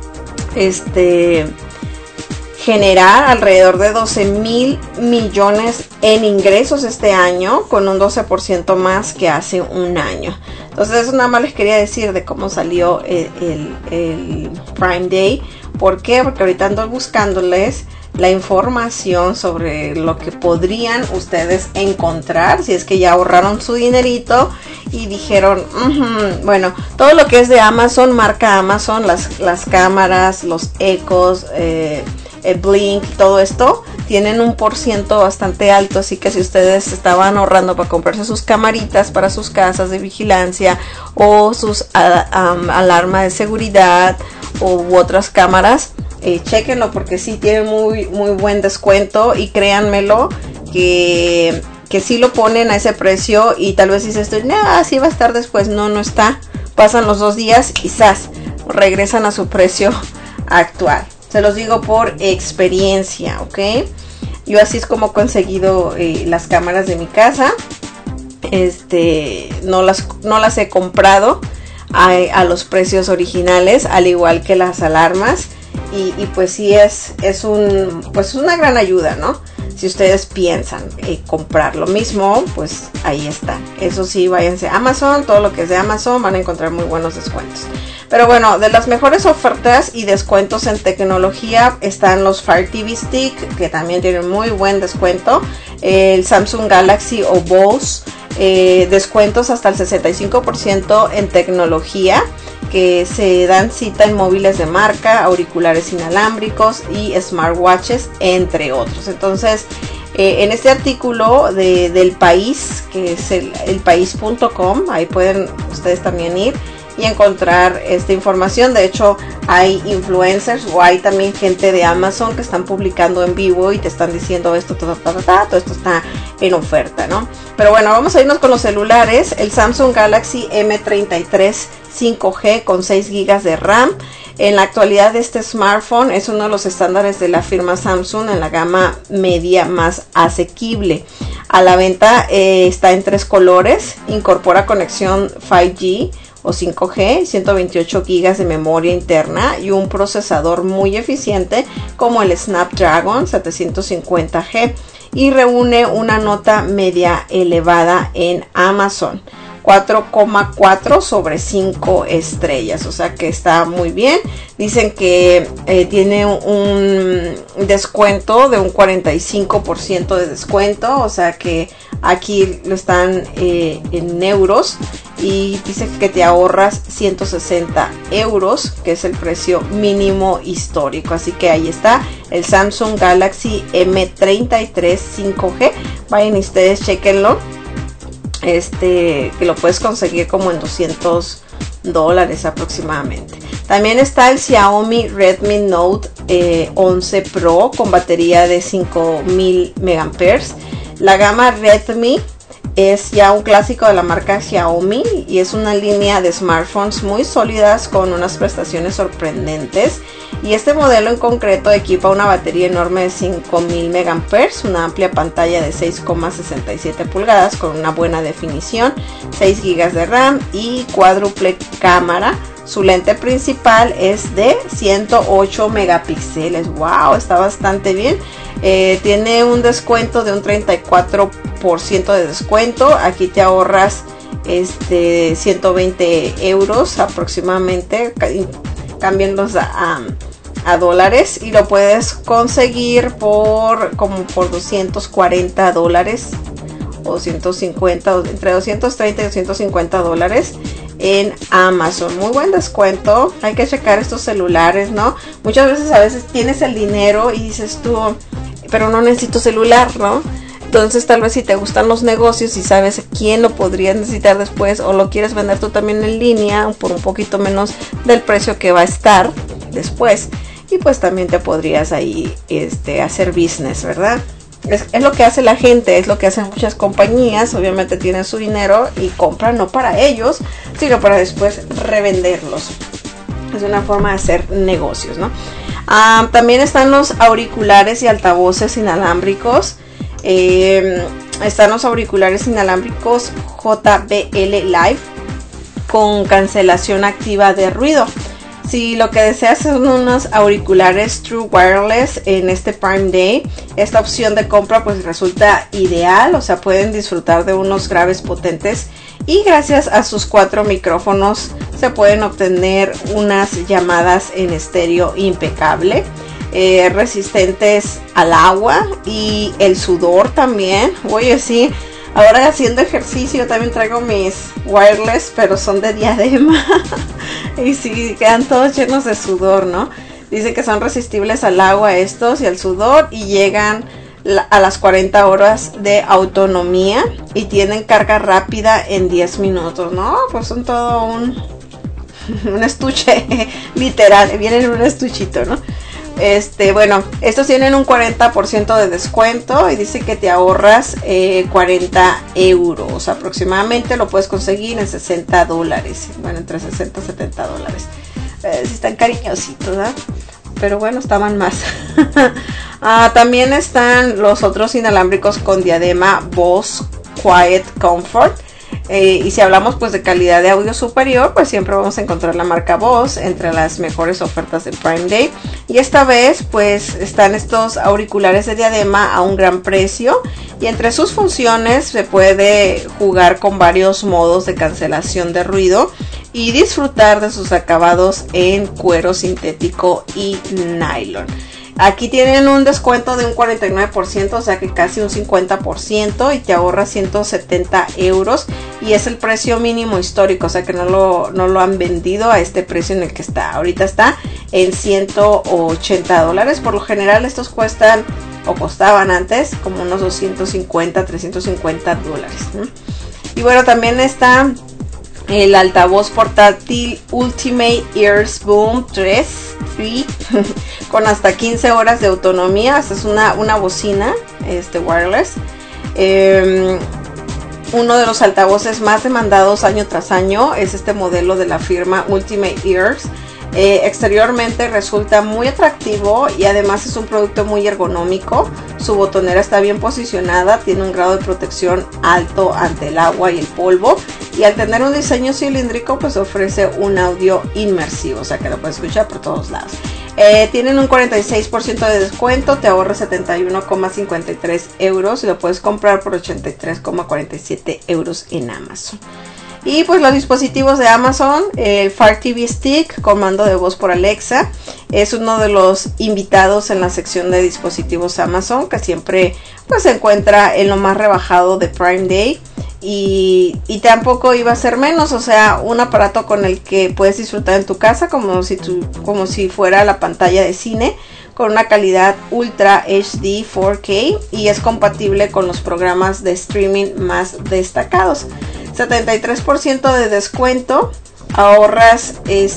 generar alrededor de 12,000 millones en ingresos este año, con un 12% más que hace un año. Entonces eso nada más les quería decir de cómo salió el Prime Day. ¿Por qué? Porque ahorita ando buscándoles la información sobre lo que podrían ustedes encontrar si es que ya ahorraron su dinerito y dijeron, bueno, todo lo que es de Amazon, marca Amazon, las cámaras, los ecos, el Blink, todo esto tienen un % bastante alto, así que si ustedes estaban ahorrando para comprarse sus camaritas para sus casas de vigilancia o sus alarmas de seguridad u otras cámaras, chéquenlo, porque sí tienen muy buen descuento, y créanmelo que sí lo ponen a ese precio, y tal vez dices tú, sí va a estar después. No está, pasan los 2 días y ¡zas!, regresan a su precio actual. Se los digo por experiencia, ¿ok? Yo así es como he conseguido las cámaras de mi casa. No las he comprado a los precios originales, al igual que las alarmas. y pues sí es una gran ayuda, ¿no? Si ustedes piensan comprar lo mismo, pues ahí está. Eso sí, váyanse a Amazon, todo lo que es de Amazon van a encontrar muy buenos descuentos. Pero bueno, de las mejores ofertas y descuentos en tecnología están los Fire TV Stick, que también tienen muy buen descuento. El Samsung Galaxy o Bose, descuentos hasta el 65% en tecnología, que se dan cita en móviles de marca, auriculares inalámbricos y smartwatches, entre otros. Entonces, en este artículo del país, que es elpaís.com, ahí pueden ustedes también ir y encontrar esta información. De hecho, hay influencers o hay también gente de Amazon que están publicando en vivo y te están diciendo esto, todo esto está en oferta, ¿no? Pero bueno, vamos a irnos con los celulares. El Samsung Galaxy M33 5G con 6 GB de RAM. En la actualidad, este smartphone es uno de los estándares de la firma Samsung en la gama media más asequible. A la venta está en 3 colores, incorpora conexión 5G o 5G, 128 GB de memoria interna y un procesador muy eficiente como el Snapdragon 750G, y reúne una nota media elevada en Amazon, 4,4 sobre 5 estrellas, o sea que está muy bien. Dicen que tiene un descuento de un 45% de descuento, o sea que aquí lo están en euros, y dice que te ahorras 160 euros, que es el precio mínimo histórico. Así que ahí está el Samsung Galaxy M33 5G. Vayan ustedes, chequenlo. Que lo puedes conseguir como en $200 aproximadamente. También está el Xiaomi Redmi Note 11 Pro con batería de 5000 mAh. La gama Redmi es ya un clásico de la marca Xiaomi y es una línea de smartphones muy sólidas con unas prestaciones sorprendentes. Y este modelo en concreto equipa una batería enorme de 5000 mAh, una amplia pantalla de 6,67 pulgadas con una buena definición, 6 GB de RAM y cuádruple cámara. Su lente principal es de 108 megapíxeles. Wow, está bastante bien. Tiene un descuento de un 34% de descuento. Aquí te ahorras 120 euros aproximadamente. Cámbienlos a dólares y lo puedes conseguir por $240 o 150, entre 230 y 250 dólares en Amazon. Muy buen descuento. Hay que checar estos celulares, ¿no? Muchas veces tienes el dinero y dices tú, pero no necesito celular, ¿no? Entonces tal vez si te gustan los negocios y sabes quién lo podría necesitar después, o lo quieres vender tú también en línea por un poquito menos del precio que va a estar después, y pues también te podrías ahí hacer business, ¿verdad? Es lo que hace la gente, es lo que hacen muchas compañías. Obviamente tienen su dinero y compran no para ellos, sino para después revenderlos. Es una forma de hacer negocios, ¿no? También están los auriculares y altavoces inalámbricos. Están los auriculares inalámbricos JBL Live con cancelación activa de ruido. Si lo que deseas son unos auriculares True Wireless en este Prime Day, esta opción de compra pues resulta ideal. O sea, pueden disfrutar de unos graves potentes y gracias a sus 4 micrófonos se pueden obtener unas llamadas en estéreo impecable, resistentes al agua y el sudor también. Oye, sí, ahora haciendo ejercicio también traigo mis wireless, pero son de diadema y sí, quedan todos llenos de sudor, ¿no? Dicen que son resistibles al agua estos y al sudor, y llegan a las 40 horas de autonomía y tienen carga rápida en 10 minutos, ¿no? Pues son todo un estuche, literal, vienen en un estuchito, ¿no? Bueno, estos tienen un 40% de descuento y dice que te ahorras 40 euros aproximadamente. Lo puedes conseguir en $60. Bueno, entre 60 y 70 dólares. Si están cariñositos, ¿verdad? Pero bueno, estaban más. También están los otros inalámbricos con diadema Bose Quiet Comfort. Y si hablamos pues de calidad de audio superior, pues siempre vamos a encontrar la marca Bose entre las mejores ofertas de Prime Day. Y esta vez pues están estos auriculares de diadema a un gran precio, y entre sus funciones se puede jugar con varios modos de cancelación de ruido y disfrutar de sus acabados en cuero sintético y nylon. Aquí tienen un descuento de un 49%, o sea que casi un 50%, y te ahorra 170 euros, y es el precio mínimo histórico, o sea que no lo han vendido a este precio en el que está. Ahorita está en $180. Por lo general estos cuestan, o costaban antes, como unos 250, 350 dólares. Y bueno, también está el altavoz portátil Ultimate Ears Boom 3 con hasta 15 horas de autonomía. Esta es una bocina wireless. Uno de los altavoces más demandados año tras año es este modelo de la firma Ultimate Ears. Exteriormente resulta muy atractivo y además es un producto muy ergonómico. Su botonera está bien posicionada, tiene un grado de protección alto ante el agua y el polvo, y al tener un diseño cilíndrico pues ofrece un audio inmersivo, o sea que lo puedes escuchar por todos lados. Tienen un 46% de descuento, te ahorra 71,53 euros y lo puedes comprar por 83,47 euros en Amazon. Y pues los dispositivos de Amazon, el Fire TV Stick con mando de voz por Alexa, es uno de los invitados en la sección de dispositivos Amazon, que siempre pues se encuentra en lo más rebajado de Prime Day. Y tampoco iba a ser menos, o sea, un aparato con el que puedes disfrutar en tu casa como si fuera la pantalla de cine, con una calidad Ultra HD 4K, y es compatible con los programas de streaming más destacados. 73% de descuento, ahorras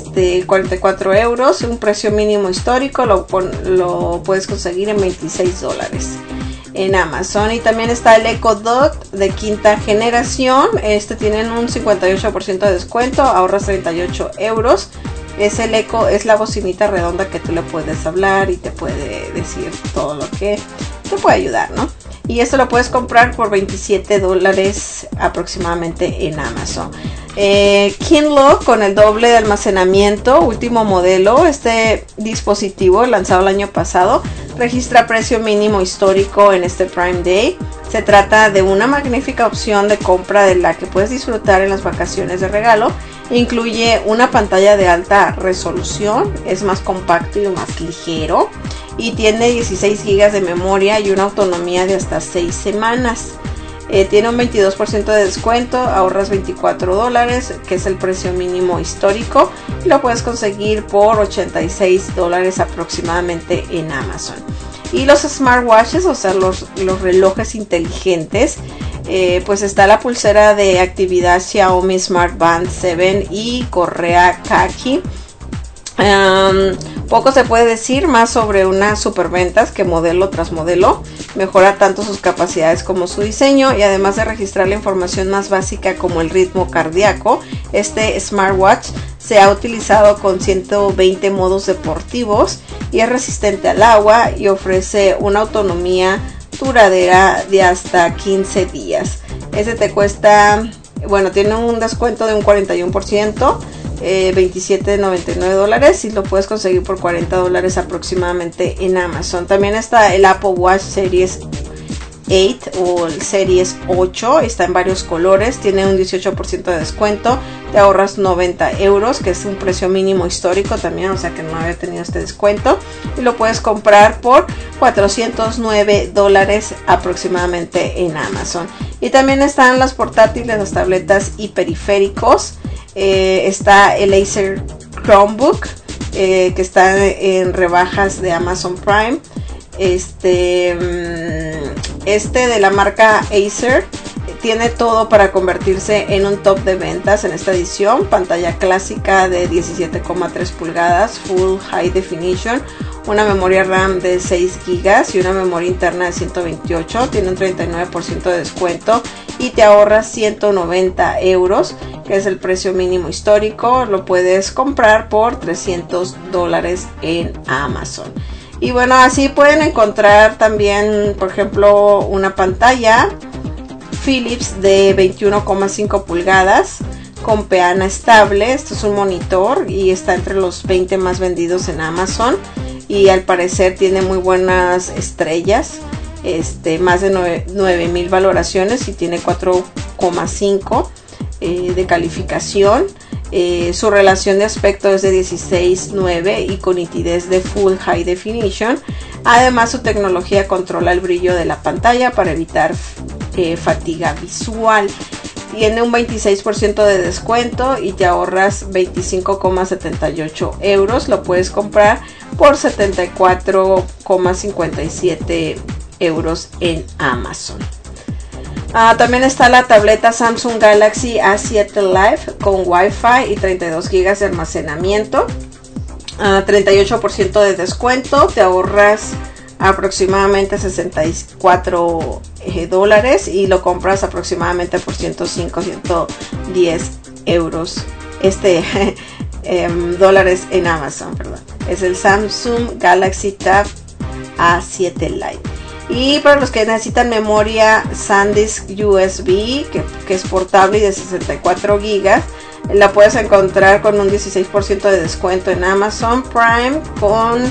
44 euros, un precio mínimo histórico, lo puedes conseguir en 26 dólares en Amazon. Y también está el Echo Dot de quinta generación, tienen un 58% de descuento, ahorras 38 euros. Es el Echo, es la bocinita redonda que tú le puedes hablar y te puede decir todo lo que te puede ayudar, ¿no? Y esto lo puedes comprar por 27 dólares aproximadamente en Amazon. Kindle con el doble de almacenamiento, último modelo. Este dispositivo, lanzado el año pasado, registra precio mínimo histórico en este Prime Day. Se trata de una magnífica opción de compra de la que puedes disfrutar en las vacaciones de regalo. Incluye una pantalla de alta resolución, es más compacto y más ligero, y tiene 16 GB de memoria y una autonomía de hasta 6 semanas. Tiene un 22% de descuento, ahorras 24 dólares, que es el precio mínimo histórico, y lo puedes conseguir por 86 dólares aproximadamente en Amazon. Y los smartwatches, o sea, los relojes inteligentes, pues está la pulsera de actividad Xiaomi Smart Band 7 y correa Kaki. Poco se puede decir más sobre unas superventas que modelo tras modelo mejora tanto sus capacidades como su diseño, y además de registrar la información más básica como el ritmo cardíaco, este smartwatch se ha utilizado con 120 modos deportivos y es resistente al agua y ofrece una autonomía duradera de hasta 15 días. Este te cuesta, bueno, tiene un descuento de un 41%, 27.99 dólares, y lo puedes conseguir por 40 dólares aproximadamente en Amazon. También está el Apple Watch Series 8 o el Series 8, está en varios colores, tiene un 18% de descuento, te ahorras 90 euros, que es un precio mínimo histórico también, o sea que no había tenido este descuento, y lo puedes comprar por 409 dólares aproximadamente en Amazon. Y también están las portátiles, las tabletas y periféricos. Está el Acer Chromebook, que está en rebajas de Amazon Prime. De la marca Acer tiene todo para convertirse en un top de ventas en esta edición. Pantalla clásica de 17,3 pulgadas, Full High Definition, una memoria RAM de 6 GB y una memoria interna de 128. Tiene un 39% de descuento y te ahorras 190 euros, que es el precio mínimo histórico. Lo puedes comprar por 300 dólares en Amazon. Y bueno, así pueden encontrar también, por ejemplo, una pantalla Philips de 21,5 pulgadas con peana estable. Esto es un monitor y está entre los 20 más vendidos en Amazon y al parecer tiene muy buenas estrellas, más de 9,000 valoraciones y tiene 4,5 de calificación. Su relación de aspecto es de 16:9 y con nitidez de Full High Definition. Además, su tecnología controla el brillo de la pantalla para evitar fatiga visual. Tiene un 26% de descuento y te ahorras 25,78 euros. Lo puedes comprar por 74,57 euros en Amazon. También está la tableta Samsung Galaxy A7 Live con Wi-Fi y 32 GB de almacenamiento. 38% de descuento, te ahorras aproximadamente $64 y lo compras aproximadamente por 105-110 euros. Dólares en Amazon, perdón. Es el Samsung Galaxy Tab A7 Lite. Y para los que necesitan memoria SanDisk USB, que es portable y de 64 GB, la puedes encontrar con un 16% de descuento en Amazon Prime con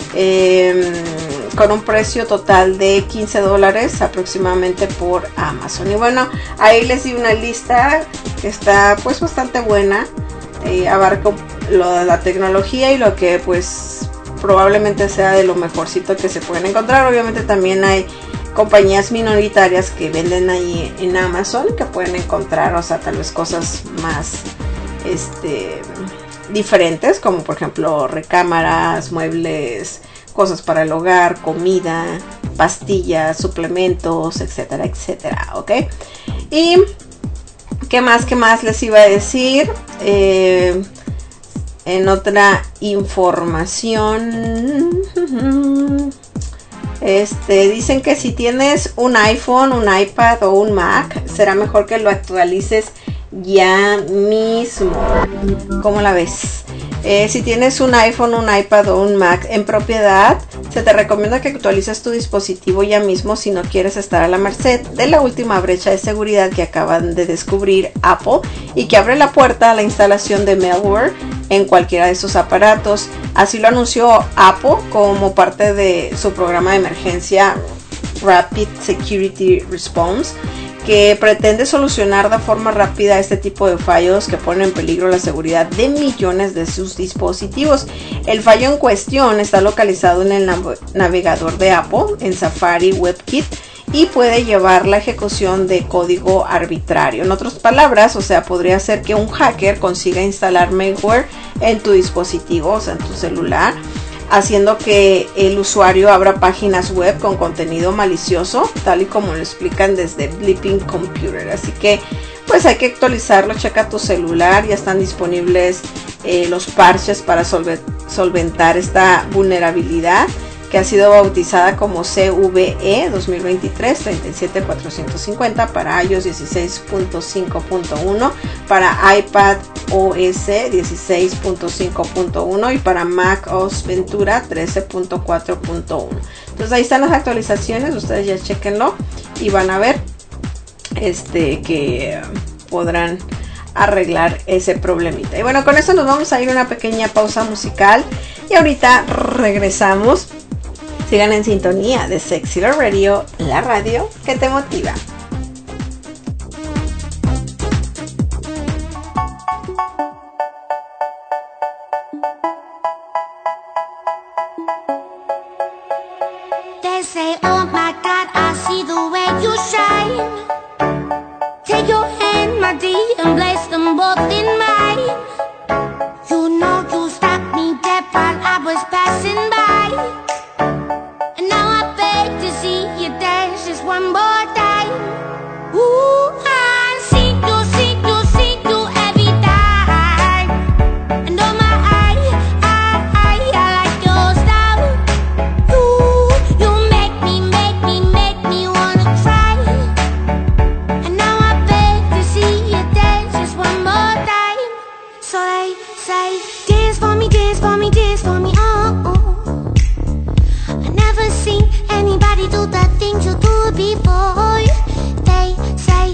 un precio total de $15 aproximadamente por Amazon. Y bueno, ahí les di una lista que está pues bastante buena, abarca lo de la tecnología y lo que pues probablemente sea de lo mejorcito que se pueden encontrar. Obviamente también hay compañías minoritarias que venden ahí en Amazon que pueden encontrar, o sea, tal vez cosas más diferentes, como por ejemplo recámaras, muebles, cosas para el hogar, comida, pastillas, suplementos, etcétera, etcétera, ¿ok? Y ¿qué más les iba a decir? En otra información, dicen que si tienes un iPhone, un iPad o un Mac, será mejor que lo actualices ya mismo. ¿Cómo la ves? Si tienes un iPhone, un iPad o un Mac en propiedad, se te recomienda que actualices tu dispositivo ya mismo si no quieres estar a la merced de la última brecha de seguridad que acaban de descubrir Apple y que abre la puerta a la instalación de malware en cualquiera de sus aparatos. Así lo anunció Apple como parte de su programa de emergencia Rapid Security Response, que pretende solucionar de forma rápida este tipo de fallos que ponen en peligro la seguridad de millones de sus dispositivos. El fallo en cuestión está localizado en el navegador de Apple, en Safari WebKit, y puede llevar la ejecución de código arbitrario. En otras palabras, o sea, podría ser que un hacker consiga instalar malware en tu dispositivo, o sea, en tu celular, haciendo que el usuario abra páginas web con contenido malicioso, tal y como lo explican desde Bleeping Computer. Así que pues hay que actualizarlo. Checa tu celular, ya están disponibles los parches para solventar esta vulnerabilidad, que ha sido bautizada como CVE 2023-37450 para iOS 16.5.1, para iPad OS 16.5.1 y para Mac OS Ventura 13.4.1. Entonces ahí están las actualizaciones, ustedes ya chequenlo y van a ver que podrán arreglar ese problemita. Y bueno, con eso nos vamos a ir a una pequeña pausa musical y ahorita regresamos. Sigan en sintonía de Sexy Love Radio, la radio que te motiva. They say, oh my God, I see the way you shine. Take your hand, my dear, and place them both in mine. You know you stopped me dead while I was passing by. And now I beg to see you dance just one more time. Ooh, I see you every time. And oh my, I like your style. You make me wanna try. And now I beg to see you dance just one more time. So they say, dance for me, dance for me, dance for me, oh, oh. Never seen anybody do the things you do before. They say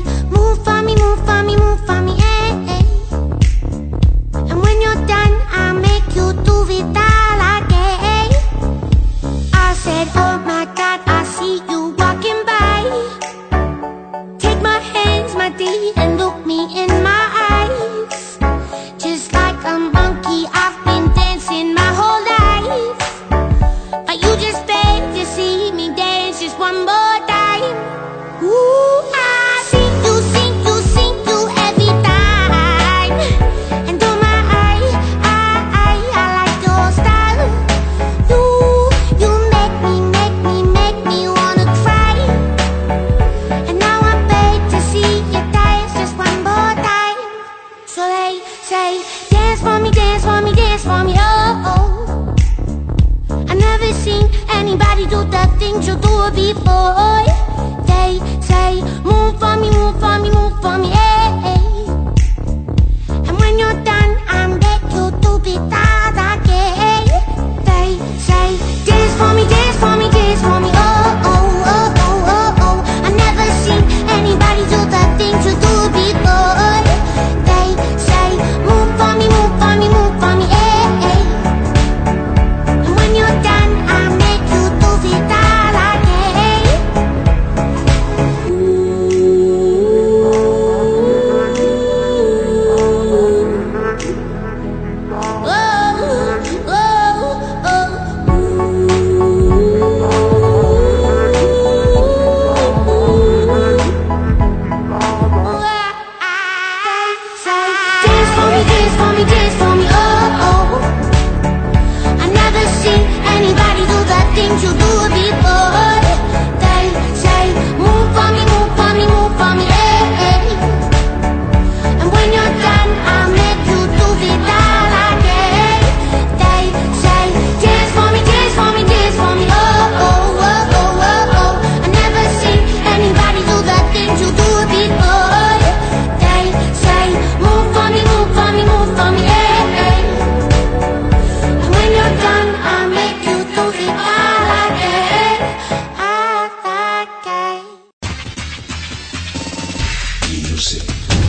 Music.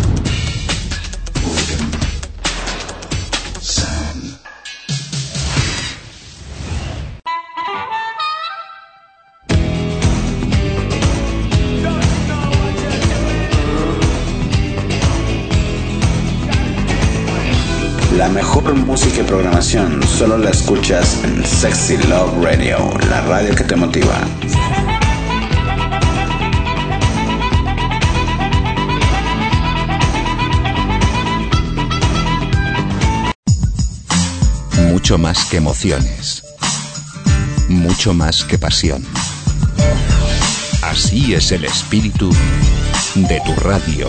Organ. Sound. La mejor música y programación solo la escuchas en Sexy Love Radio, la radio que te motiva. Mucho más que emociones. Mucho más que pasión. Así es el espíritu de tu radio.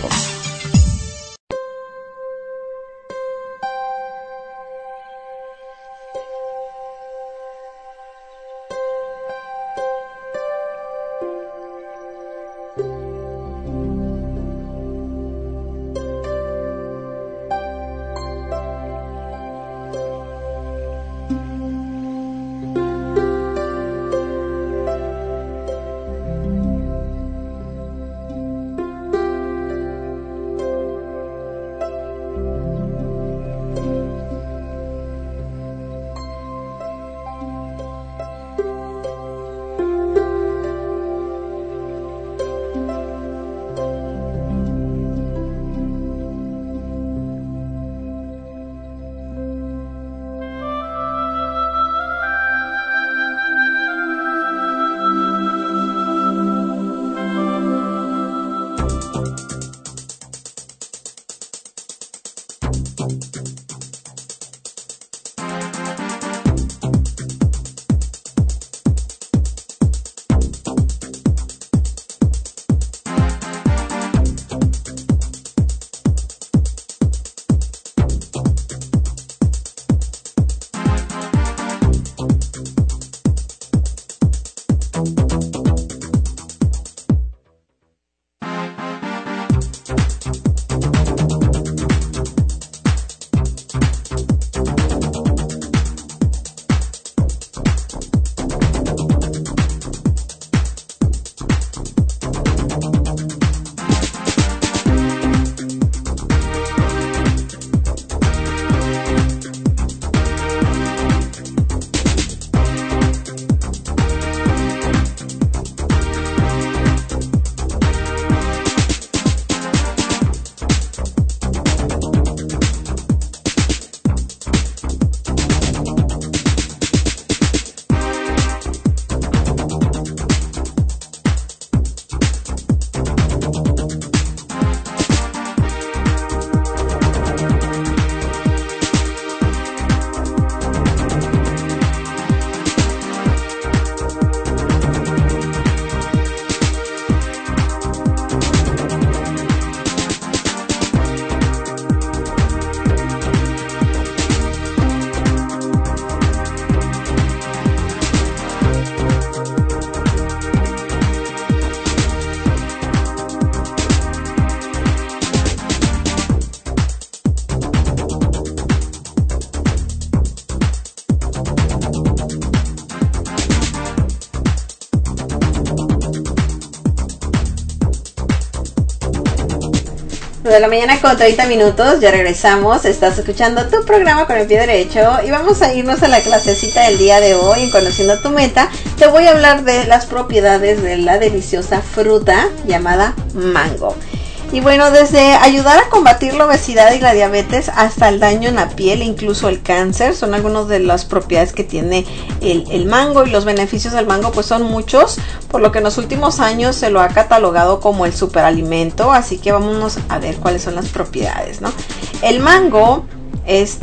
De la mañana con 30 minutos, ya regresamos. Estás escuchando tu programa con el pie derecho y vamos a irnos a la clasecita del día de hoy en Conociendo tu Meta. Te voy a hablar de las propiedades de la deliciosa fruta llamada mango. Y bueno, desde ayudar a combatir la obesidad y la diabetes hasta el daño en la piel e incluso el cáncer, son algunas de las propiedades que tiene el mango, y los beneficios del mango pues son muchos, por lo que en los últimos años se lo ha catalogado como el superalimento, así que vámonos a ver cuáles son las propiedades, ¿no? El mango es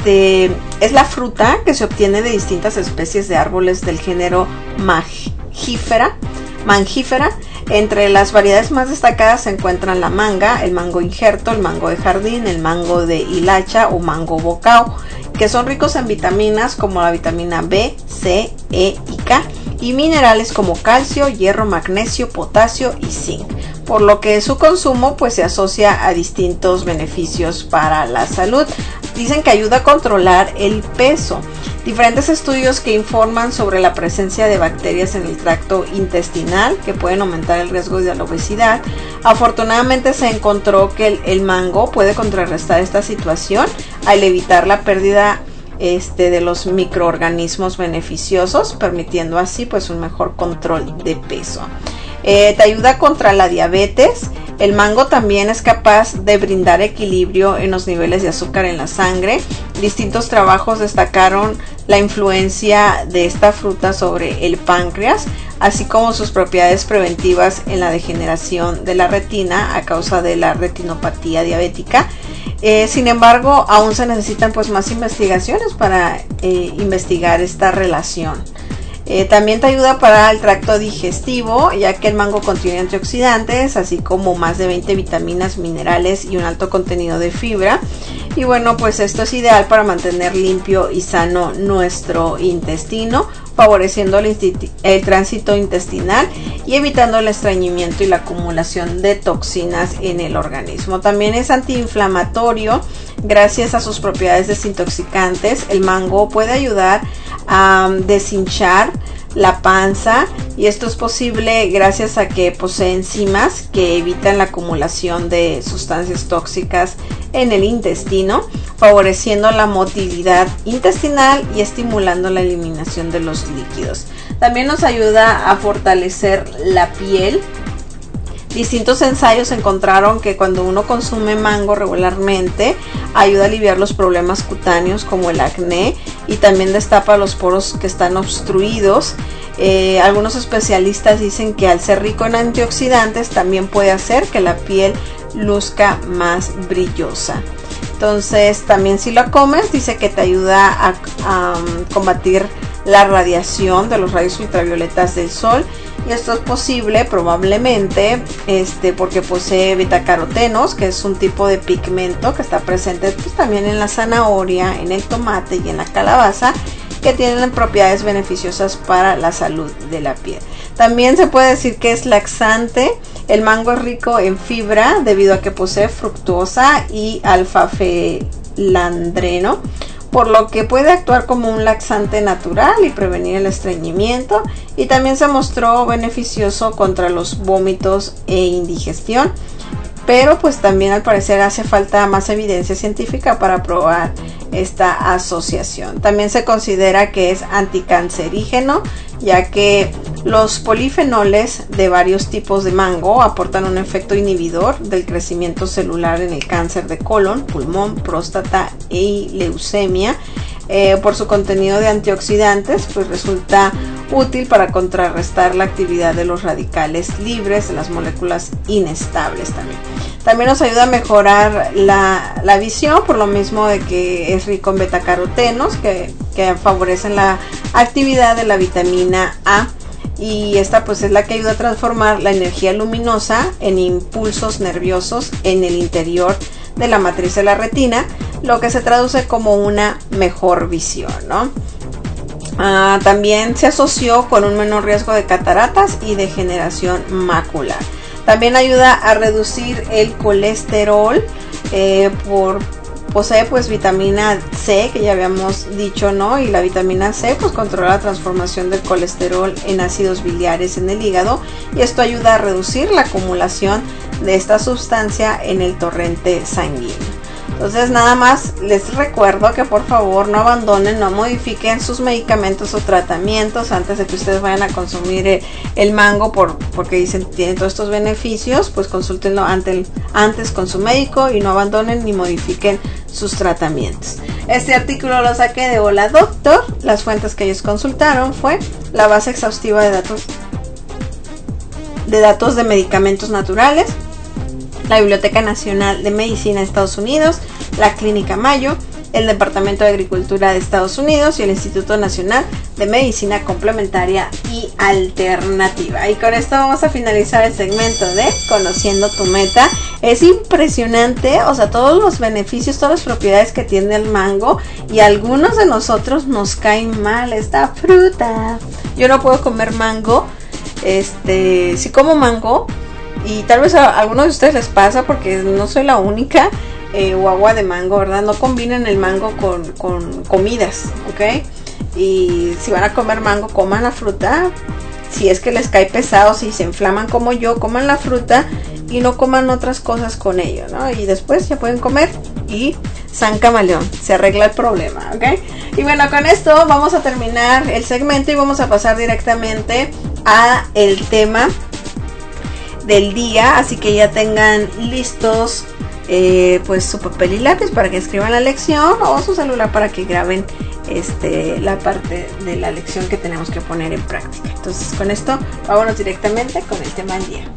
la fruta que se obtiene de distintas especies de árboles del género mangífera. Entre las variedades más destacadas se encuentran la manga, el mango injerto, el mango de jardín, el mango de hilacha o mango bocao, que son ricos en vitaminas como la vitamina B, C, E y K, y minerales como calcio, hierro, magnesio, potasio y zinc, por lo que su consumo pues se asocia a distintos beneficios para la salud. dicen que ayuda a controlar el peso. Diferentes estudios que informan sobre la presencia de bacterias en el tracto intestinal que pueden aumentar el riesgo de la obesidad. Afortunadamente se encontró que el mango puede contrarrestar esta situación al evitar la pérdida de los microorganismos beneficiosos, permitiendo así pues un mejor control de peso. Te ayuda contra la diabetes. El mango también es capaz de brindar equilibrio en los niveles de azúcar en la sangre. Distintos trabajos destacaron la influencia de esta fruta sobre el páncreas, así como sus propiedades preventivas en la degeneración de la retina a causa de la retinopatía diabética. Sin embargo, aún se necesitan pues más investigaciones para investigar esta relación. También te ayuda para el tracto digestivo, ya que el mango contiene antioxidantes, así como más de 20 vitaminas, minerales y un alto contenido de fibra. Y bueno, pues esto es ideal para mantener limpio y sano nuestro intestino, favoreciendo el tránsito intestinal y evitando el estreñimiento y la acumulación de toxinas en el organismo. También es antiinflamatorio gracias a sus propiedades desintoxicantes. El mango puede ayudar a deshinchar la panza, y esto es posible gracias a que posee enzimas que evitan la acumulación de sustancias tóxicas en el intestino, favoreciendo la motilidad intestinal y estimulando la eliminación de los líquidos. También nos ayuda a fortalecer la piel. Distintos ensayos encontraron que cuando uno consume mango regularmente ayuda a aliviar los problemas cutáneos como el acné, y también destapa los poros que están obstruidos. Algunos especialistas dicen que al ser rico en antioxidantes también puede hacer que la piel luzca más brillosa. Entonces también si lo comes, dice que te ayuda a combatir la radiación de los rayos ultravioletas del sol, y esto es posible probablemente porque posee betacarotenos, que es un tipo de pigmento que está presente pues también en la zanahoria, en el tomate y en la calabaza, que tienen propiedades beneficiosas para la salud de la piel. También se puede decir que es laxante. El mango es rico en fibra debido a que posee fructosa y alfa-felandreno, por lo que puede actuar como un laxante natural y prevenir el estreñimiento, y también se mostró beneficioso contra los vómitos e indigestión. Pero pues también al parecer hace falta más evidencia científica para probar esta asociación. También se considera que es anticancerígeno, ya que los polifenoles de varios tipos de mango aportan un efecto inhibidor del crecimiento celular en el cáncer de colon, pulmón, próstata y leucemia. Por su contenido de antioxidantes, pues resulta útil para contrarrestar la actividad de los radicales libres de las moléculas inestables. También nos ayuda a mejorar la visión, por lo mismo de que es rico en betacarotenos que favorecen la actividad de la vitamina A, y esta pues es la que ayuda a transformar la energía luminosa en impulsos nerviosos en el interior de la matriz de la retina, lo que se traduce como una mejor visión, ¿no? También se asoció con un menor riesgo de cataratas y degeneración macular. También ayuda a reducir el colesterol, posee pues vitamina C, que ya habíamos dicho, ¿no? Y la vitamina C pues controla la transformación del colesterol en ácidos biliares en el hígado, y esto ayuda a reducir la acumulación de esta sustancia en el torrente sanguíneo. Entonces nada más les recuerdo que por favor no abandonen, no modifiquen sus medicamentos o tratamientos antes de que ustedes vayan a consumir el mango, porque dicen que tiene todos estos beneficios. Pues consúltenlo antes con su médico y no abandonen ni modifiquen sus tratamientos. Este artículo lo saqué de Hola Doctor. Las fuentes que ellos consultaron fue la base exhaustiva de datos de medicamentos naturales, la Biblioteca Nacional de Medicina de Estados Unidos, la Clínica Mayo, el Departamento de Agricultura de Estados Unidos y el Instituto Nacional de Medicina Complementaria y Alternativa. Y con esto vamos a finalizar el segmento de Conociendo tu Meta. Es impresionante, o sea, todos los beneficios, todas las propiedades que tiene el mango, y a algunos de nosotros nos cae mal esta fruta. Yo no puedo comer mango, sí como mango, y tal vez a algunos de ustedes les pasa porque no soy la única. o agua de mango, ¿verdad? No combinen el mango con comidas, ¿ok? Y si van a comer mango, coman la fruta. Si es que les cae pesado, si se inflaman como yo, coman la fruta y no coman otras cosas con ello, ¿no? Y después ya pueden comer y San Camaleón, se arregla el problema, ¿ok? Y bueno, con esto vamos a terminar el segmento y vamos a pasar directamente a el tema del día, así que ya tengan listos pues su papel y lápiz para que escriban la lección, o su celular para que graben la parte de la lección que tenemos que poner en práctica. Entonces, con esto vámonos directamente con el tema del día.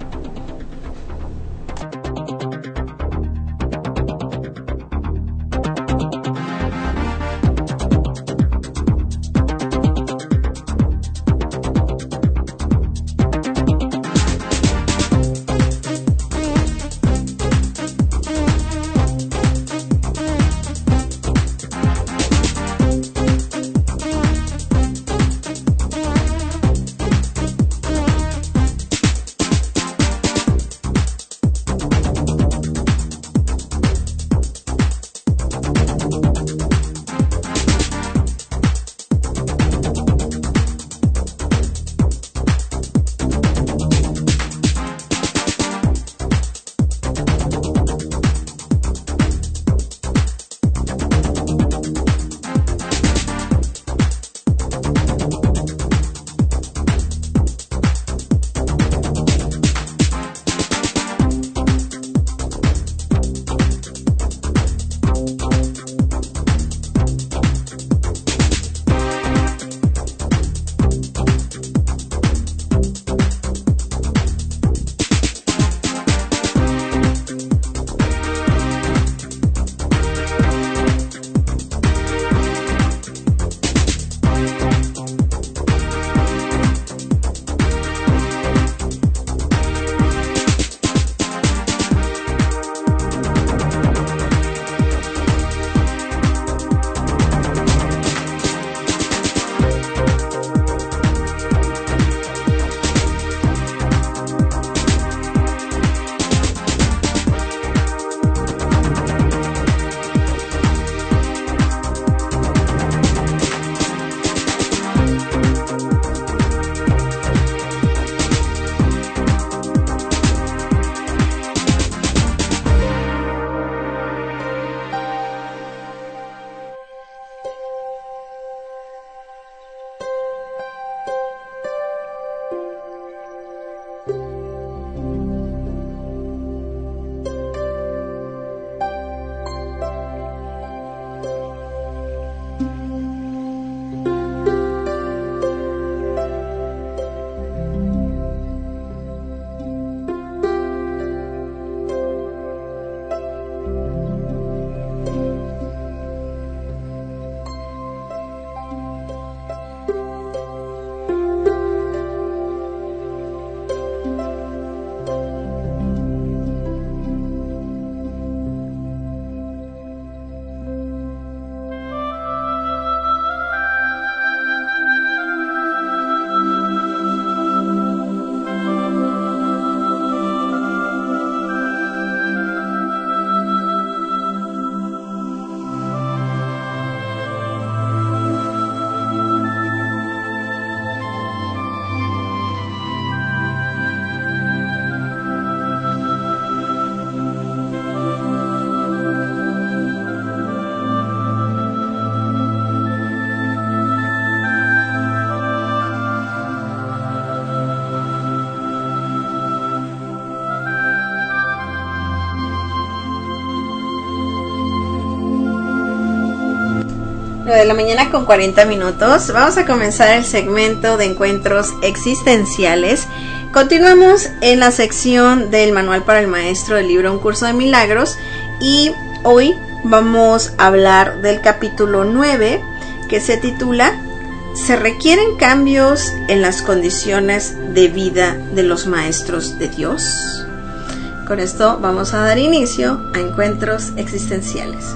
De la mañana con 40 minutos. Vamos a comenzar el segmento de encuentros existenciales. Continuamos en la sección del manual para el maestro del libro Un Curso de Milagros, y hoy vamos a hablar del capítulo 9, que se titula ¿Se requieren cambios en las condiciones de vida de los maestros de Dios? Con esto vamos a dar inicio a encuentros existenciales.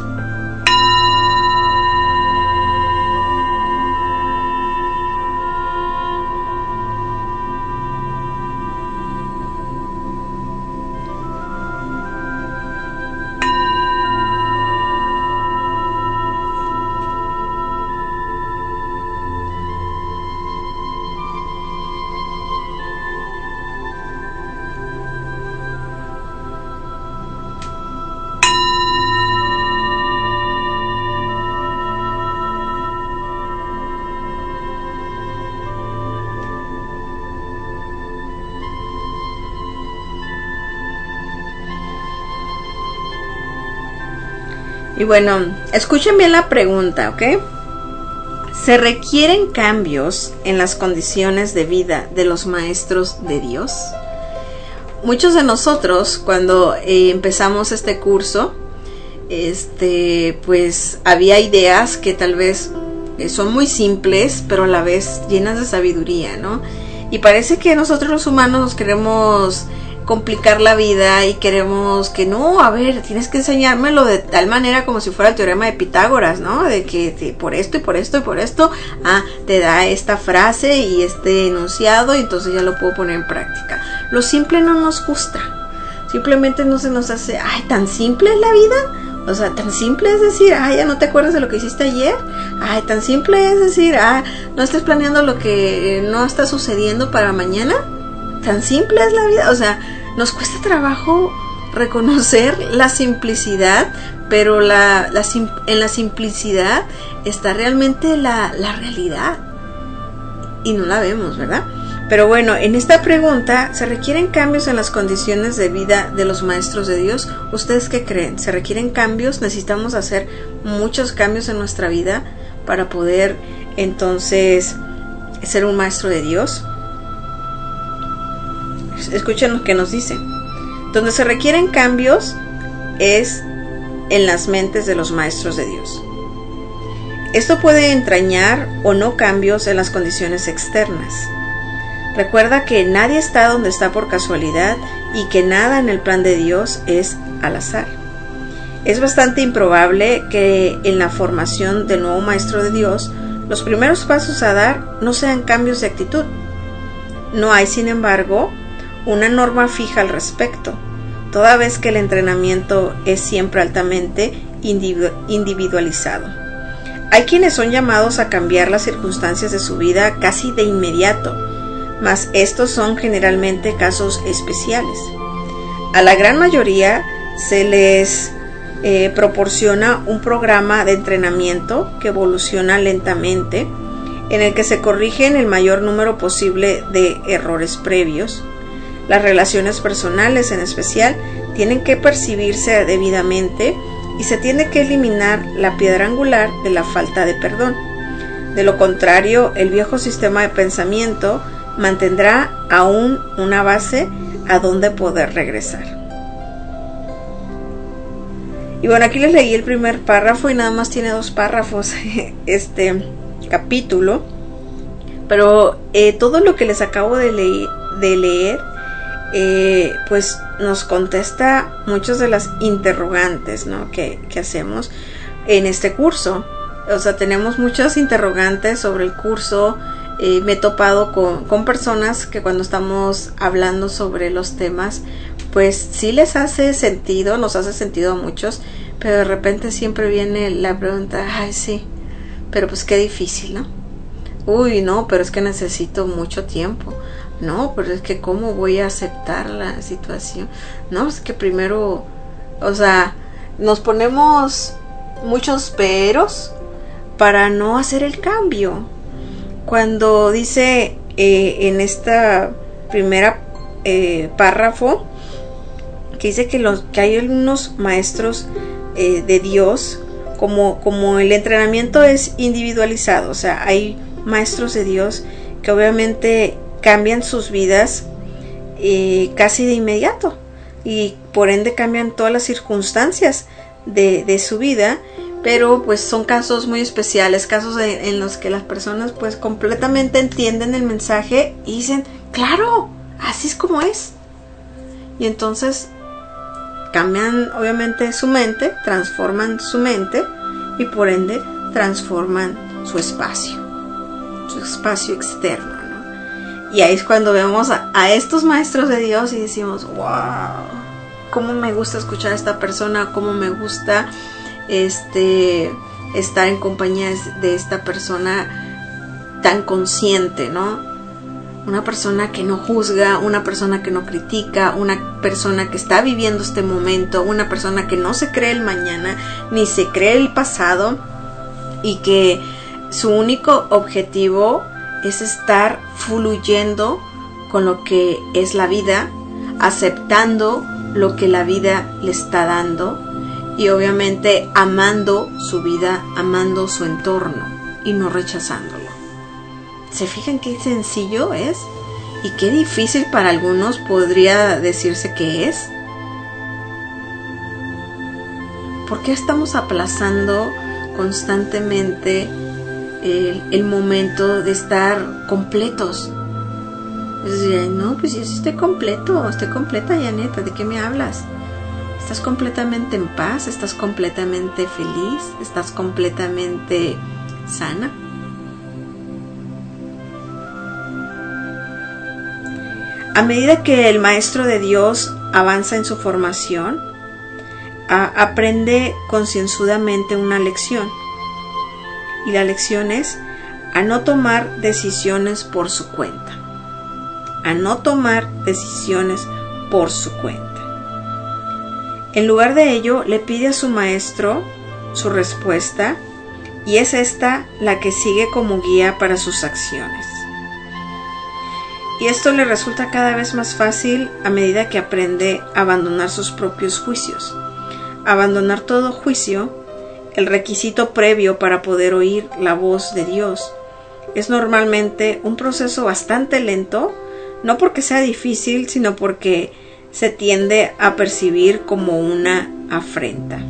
Y bueno, escuchen bien la pregunta, ¿ok? ¿Se requieren cambios en las condiciones de vida de los maestros de Dios? Muchos de nosotros, cuando empezamos este curso, pues había ideas que tal vez son muy simples, pero a la vez llenas de sabiduría, ¿no? Y parece que nosotros los humanos nos queremos complicar la vida y queremos que no, a ver, tienes que enseñármelo de tal manera como si fuera el teorema de Pitágoras, ¿no? De que por esto y por esto y por esto, te da esta frase y este enunciado y entonces ya lo puedo poner en práctica. Lo simple no nos gusta, simplemente no se nos hace, tan simple es la vida, o sea, tan simple es decir, ya no te acuerdas de lo que hiciste ayer, tan simple es decir, no estés planeando lo que no está sucediendo para mañana, tan simple es la vida, o sea, nos cuesta trabajo reconocer la simplicidad, pero en la simplicidad está realmente la realidad y no la vemos, ¿verdad? Pero bueno, en esta pregunta, ¿se requieren cambios en las condiciones de vida de los maestros de Dios? ¿Ustedes qué creen? ¿Se requieren cambios? ¿Necesitamos hacer muchos cambios en nuestra vida para poder entonces ser un maestro de Dios? Escuchen lo que nos dice. Donde se requieren cambios es en las mentes de los maestros de Dios. Esto puede entrañar o no cambios en las condiciones externas. Recuerda que nadie está donde está por casualidad y que nada en el plan de Dios es al azar. Es bastante improbable que en la formación del nuevo maestro de Dios los primeros pasos a dar no sean cambios de actitud. No hay, sin embargo, una norma fija al respecto, toda vez que el entrenamiento es siempre altamente individualizado. Hay quienes son llamados a cambiar las circunstancias de su vida casi de inmediato, mas estos son generalmente casos especiales. A la gran mayoría se les proporciona un programa de entrenamiento que evoluciona lentamente, en el que se corrigen el mayor número posible de errores previos. Las relaciones personales, en especial, tienen que percibirse debidamente y se tiene que eliminar la piedra angular de la falta de perdón. De lo contrario, el viejo sistema de pensamiento mantendrá aún una base a donde poder regresar. Y bueno, aquí les leí el primer párrafo y nada más tiene 2 párrafos este capítulo, pero todo lo que les acabo de leer pues nos contesta muchas de las interrogantes, ¿no? que hacemos en este curso. O sea, tenemos muchas interrogantes sobre el curso. Me he topado con personas que cuando estamos hablando sobre los temas, pues sí les hace sentido, nos hace sentido a muchos, pero de repente siempre viene la pregunta, sí, pero pues qué difícil, ¿no? Uy, no, pero es que necesito mucho tiempo. No, pero es que ¿cómo voy a aceptar la situación? No, es que primero, o sea, nos ponemos muchos peros para no hacer el cambio. Cuando dice en esta primera párrafo que dice que hay algunos maestros de Dios, como el entrenamiento es individualizado, o sea, hay maestros de Dios que obviamente cambian sus vidas casi de inmediato y por ende cambian todas las circunstancias de su vida, pero pues son casos muy especiales, casos en los que las personas pues completamente entienden el mensaje y dicen, claro, así es como es, y entonces cambian obviamente su mente, transforman su mente y por ende transforman su espacio externo, ¿no? Y ahí es cuando vemos a estos maestros de Dios y decimos, wow, cómo me gusta escuchar a esta persona, cómo me gusta estar en compañía de esta persona tan consciente, ¿no? Una persona que no juzga, una persona que no critica, una persona que está viviendo este momento, una persona que no se cree el mañana, ni se cree el pasado, y que su único objetivo es estar fluyendo con lo que es la vida, aceptando lo que la vida le está dando y obviamente amando su vida, amando su entorno y no rechazándolo. ¿Se fijan qué sencillo es? Y qué difícil para algunos podría decirse que es. ¿Por qué estamos aplazando constantemente el momento de estar completos? Es decir, no, pues yo estoy completo, estoy completa, Janeta, ¿de qué me hablas? ¿Estás completamente en paz? ¿Estás completamente feliz? ¿Estás completamente sana? A medida que el maestro de Dios avanza en su formación, aprende concienzudamente una lección. Y la lección es a no tomar decisiones por su cuenta. A no tomar decisiones por su cuenta. En lugar de ello, le pide a su maestro su respuesta, y es esta la que sigue como guía para sus acciones. Y esto le resulta cada vez más fácil a medida que aprende a abandonar sus propios juicios. Abandonar todo juicio, el requisito previo para poder oír la voz de Dios, es normalmente un proceso bastante lento, no porque sea difícil, sino porque se tiende a percibir como una afrenta.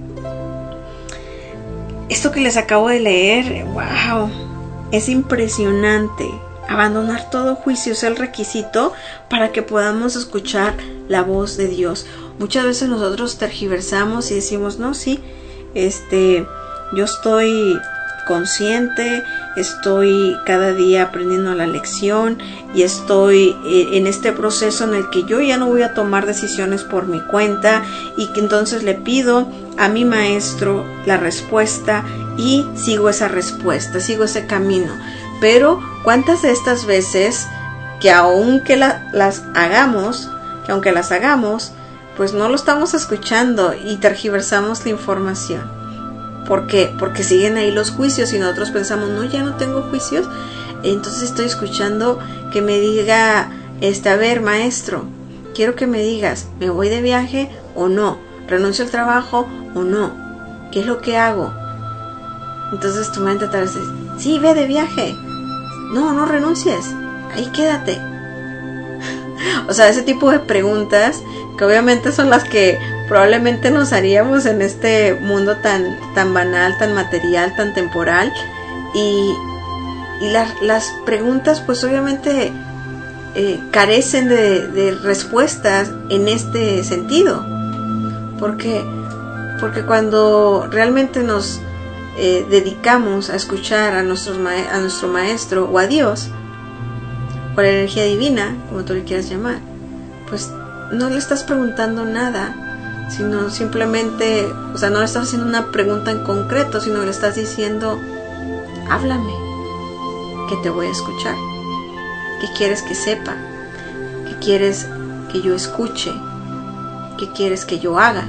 Esto que les acabo de leer, wow, es impresionante. Abandonar todo juicio es el requisito para que podamos escuchar la voz de Dios. Muchas veces nosotros tergiversamos y decimos, no, sí, yo estoy consciente, estoy cada día aprendiendo la lección y estoy en este proceso en el que yo ya no voy a tomar decisiones por mi cuenta, y que entonces le pido a mi maestro la respuesta y sigo esa respuesta, sigo ese camino. Pero ¿cuántas de estas veces que aunque las hagamos, pues no lo estamos escuchando y tergiversamos la información? ¿Por qué? Porque siguen ahí los juicios y nosotros pensamos, no, ya no tengo juicios. Entonces estoy escuchando que me diga, a ver, maestro, quiero que me digas, ¿me voy de viaje o no? ¿Renuncio al trabajo o no? ¿Qué es lo que hago? Entonces tu mente tal vez dice, sí, ve de viaje. No renuncies, ahí quédate. O sea, ese tipo de preguntas que obviamente son las que probablemente nos haríamos en este mundo tan banal, tan material, tan temporal, y las preguntas pues obviamente carecen de respuestas en este sentido. Porque cuando realmente nos dedicamos a escuchar a nuestro maestro o a Dios o a la energía divina, como tú le quieras llamar, pues no le estás preguntando nada, sino simplemente, o sea, no le estás haciendo una pregunta en concreto, sino le estás diciendo, háblame, que te voy a escuchar. ¿Qué quieres que sepa? ¿Qué quieres que yo escuche? ¿Qué quieres que yo haga?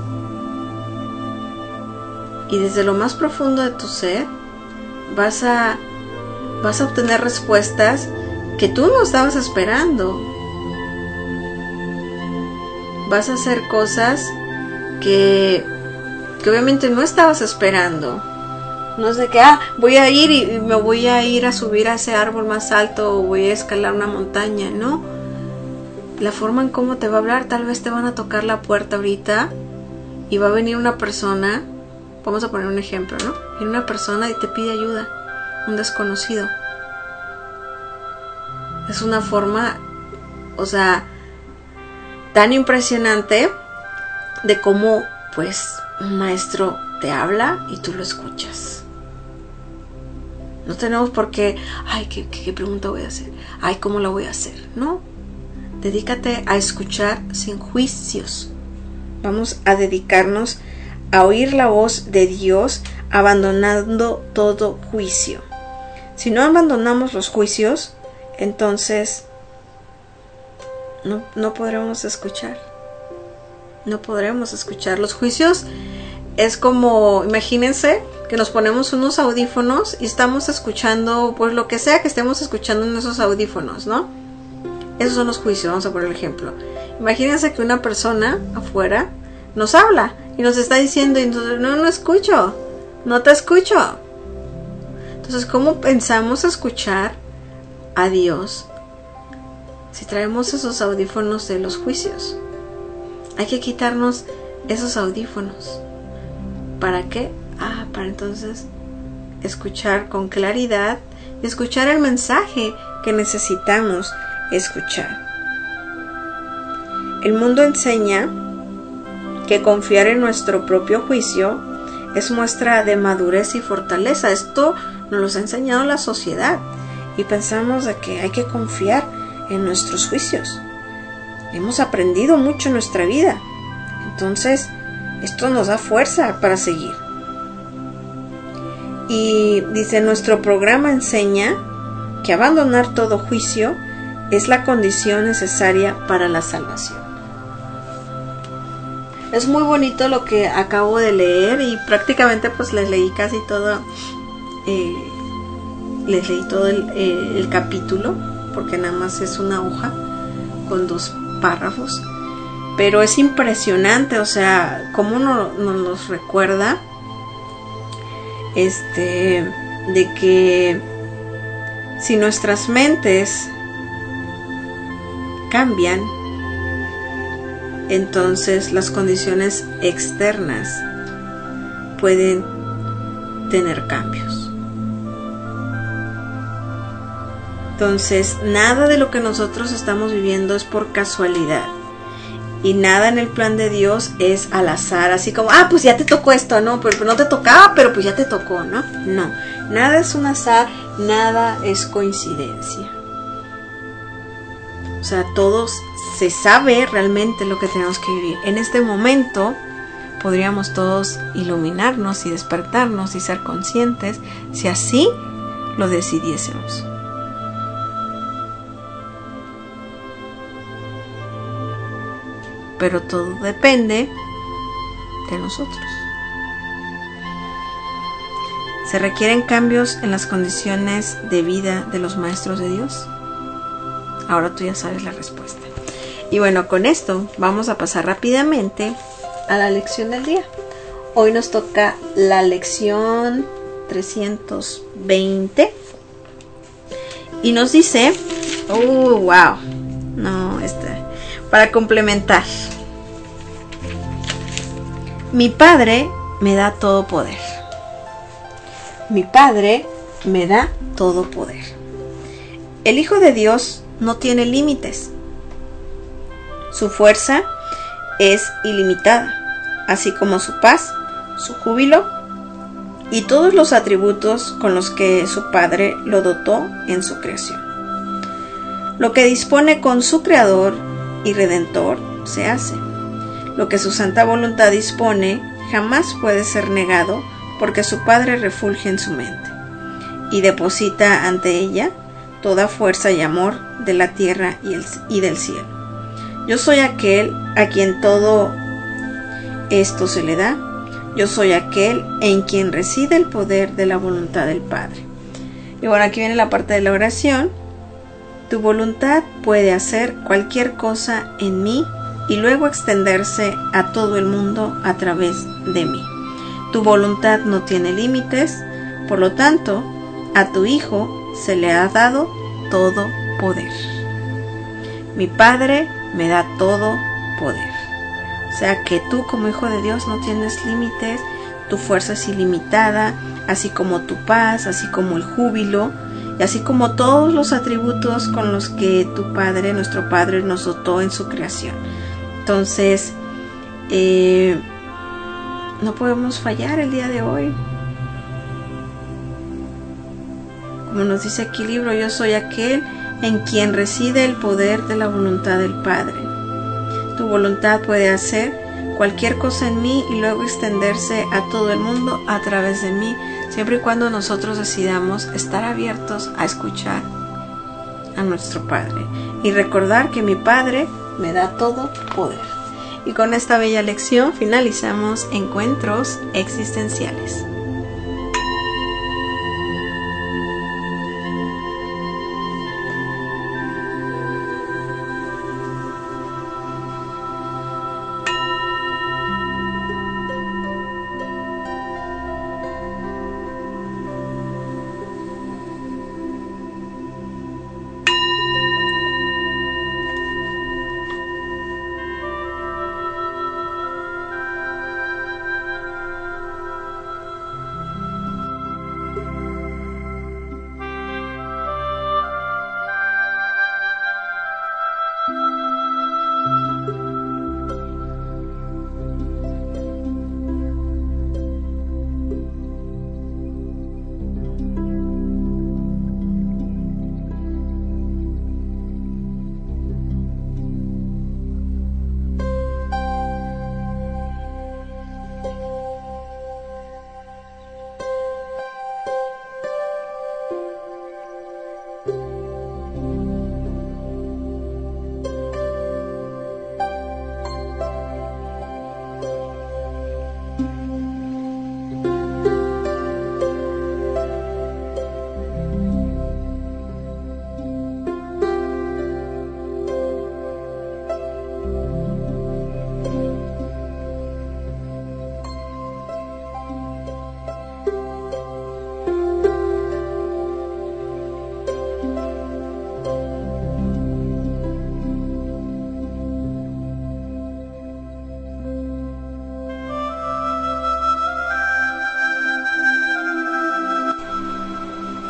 Y desde lo más profundo de tu ser vas a obtener respuestas que tú no estabas esperando. Vas a hacer cosas que obviamente no estabas esperando. No es de que voy a ir y me voy a ir a subir a ese árbol más alto, o voy a escalar una montaña, no. La forma en cómo te va a hablar, tal vez te van a tocar la puerta ahorita y va a venir una persona. Vamos a poner un ejemplo, ¿no? Viene una persona y te pide ayuda, un desconocido. Es una forma, o sea, tan impresionante de cómo, pues, un maestro te habla y tú lo escuchas. No tenemos por qué, ¿qué pregunta voy a hacer? ¿Cómo la voy a hacer? No. Dedícate a escuchar sin juicios. Vamos a dedicarnos a oír la voz de Dios, abandonando todo juicio. Si no abandonamos los juicios, entonces no podremos escuchar. No podremos escuchar. Los juicios es como, imagínense que nos ponemos unos audífonos y estamos escuchando, pues lo que sea que estemos escuchando en esos audífonos, ¿no? Esos son los juicios, vamos a poner el ejemplo. Imagínense que una persona afuera nos habla Y nos está diciendo, entonces, no escucho, no te escucho. Entonces, ¿cómo pensamos escuchar a Dios si traemos esos audífonos de los juicios? Hay que quitarnos esos audífonos. ¿Para qué? Para entonces escuchar con claridad y escuchar el mensaje que necesitamos escuchar. El mundo enseña que confiar en nuestro propio juicio es muestra de madurez y fortaleza. Esto nos lo ha enseñado la sociedad y pensamos de que hay que confiar en nuestros juicios. Hemos aprendido mucho en nuestra vida, entonces esto nos da fuerza para seguir. Y dice, nuestro programa enseña que abandonar todo juicio es la condición necesaria para la salvación. Es muy bonito lo que acabo de leer y prácticamente pues les leí casi todo, el capítulo, porque nada más es una hoja con 2 párrafos, pero es impresionante, o sea, cómo nos recuerda de que si nuestras mentes cambian, entonces las condiciones externas pueden tener cambios. Entonces, nada de lo que nosotros estamos viviendo es por casualidad. Y nada en el plan de Dios es al azar, así como, pues ya te tocó esto, ¿no? Pero no te tocaba, pero pues ya te tocó, ¿no? No, nada es un azar, nada es coincidencia. O sea, todos se sabe realmente lo que tenemos que vivir. En este momento podríamos todos iluminarnos y despertarnos y ser conscientes si así lo decidiésemos. Pero todo depende de nosotros. ¿Se requieren cambios en las condiciones de vida de los maestros de Dios? Ahora tú ya sabes la respuesta. Y bueno, con esto vamos a pasar rápidamente a la lección del día. Hoy nos toca la lección 320 y nos dice, wow, no, para complementar. Mi Padre me da todo poder. Mi Padre me da todo poder. El Hijo de Dios no tiene límites. Su fuerza es ilimitada, así como su paz, su júbilo y todos los atributos con los que su Padre lo dotó en su creación. Lo que dispone con su Creador y Redentor se hace. Lo que su santa voluntad dispone jamás puede ser negado, porque su Padre refulge en su mente y deposita ante ella toda fuerza y amor de la tierra y del cielo. Yo soy aquel a quien todo esto se le da. Yo soy aquel en quien reside el poder de la voluntad del Padre. Y bueno, aquí viene la parte de la oración. Tu voluntad puede hacer cualquier cosa en mí y luego extenderse a todo el mundo a través de mí. Tu voluntad no tiene límites, por lo tanto, a tu Hijo se le ha dado todo poder. Mi Padre me da todo poder. O sea que tú como Hijo de Dios no tienes límites, tu fuerza es ilimitada, así como tu paz, así como el júbilo, y así como todos los atributos con los que tu Padre, nuestro Padre, nos dotó en su creación. Entonces, no podemos fallar el día de hoy. Como nos dice aquí el libro, yo soy aquel en quien reside el poder de la voluntad del Padre. Tu voluntad puede hacer cualquier cosa en mí y luego extenderse a todo el mundo a través de mí, siempre y cuando nosotros decidamos estar abiertos a escuchar a nuestro Padre y recordar que mi Padre me da todo poder. Y con esta bella lección finalizamos Encuentros Existenciales.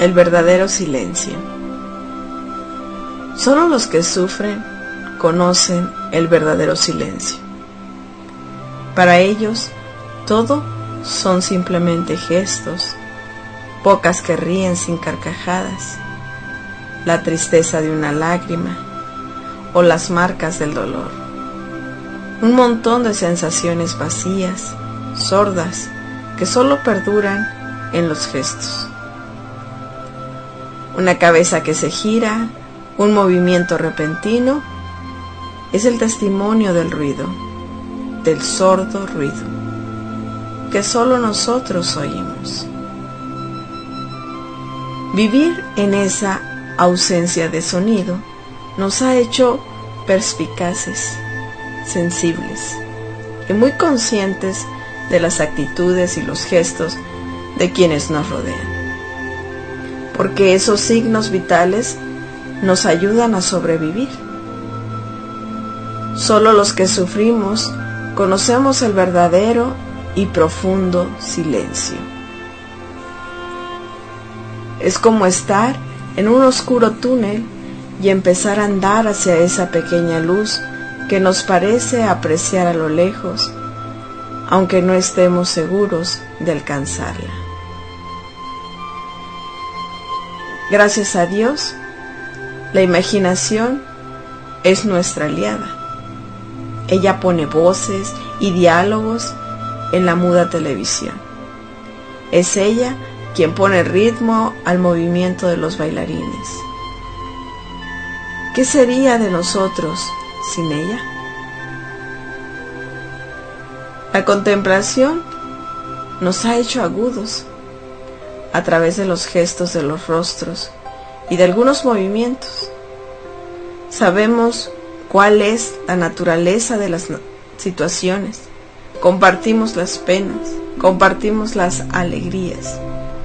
el verdadero silencio. Solo los que sufren conocen el verdadero silencio. Para ellos, todo son simplemente gestos, bocas que ríen sin carcajadas, la tristeza de una lágrima o las marcas del dolor. Un montón de sensaciones vacías, sordas, que solo perduran en los gestos. Una cabeza que se gira, un movimiento repentino, es el testimonio del ruido, del sordo ruido, que solo nosotros oímos. Vivir en esa ausencia de sonido nos ha hecho perspicaces, sensibles y muy conscientes de las actitudes y los gestos de quienes nos rodean, porque esos signos vitales nos ayudan a sobrevivir. Solo los que sufrimos conocemos el verdadero y profundo silencio. Es como estar en un oscuro túnel y empezar a andar hacia esa pequeña luz que nos parece apreciar a lo lejos, aunque no estemos seguros de alcanzarla. Gracias a Dios, la imaginación es nuestra aliada. Ella pone voces y diálogos en la muda televisión. Es ella quien pone ritmo al movimiento de los bailarines. ¿Qué sería de nosotros sin ella? La contemplación nos ha hecho agudos a través de los gestos de los rostros y de algunos movimientos. Sabemos cuál es la naturaleza de las situaciones. Compartimos las penas, compartimos las alegrías.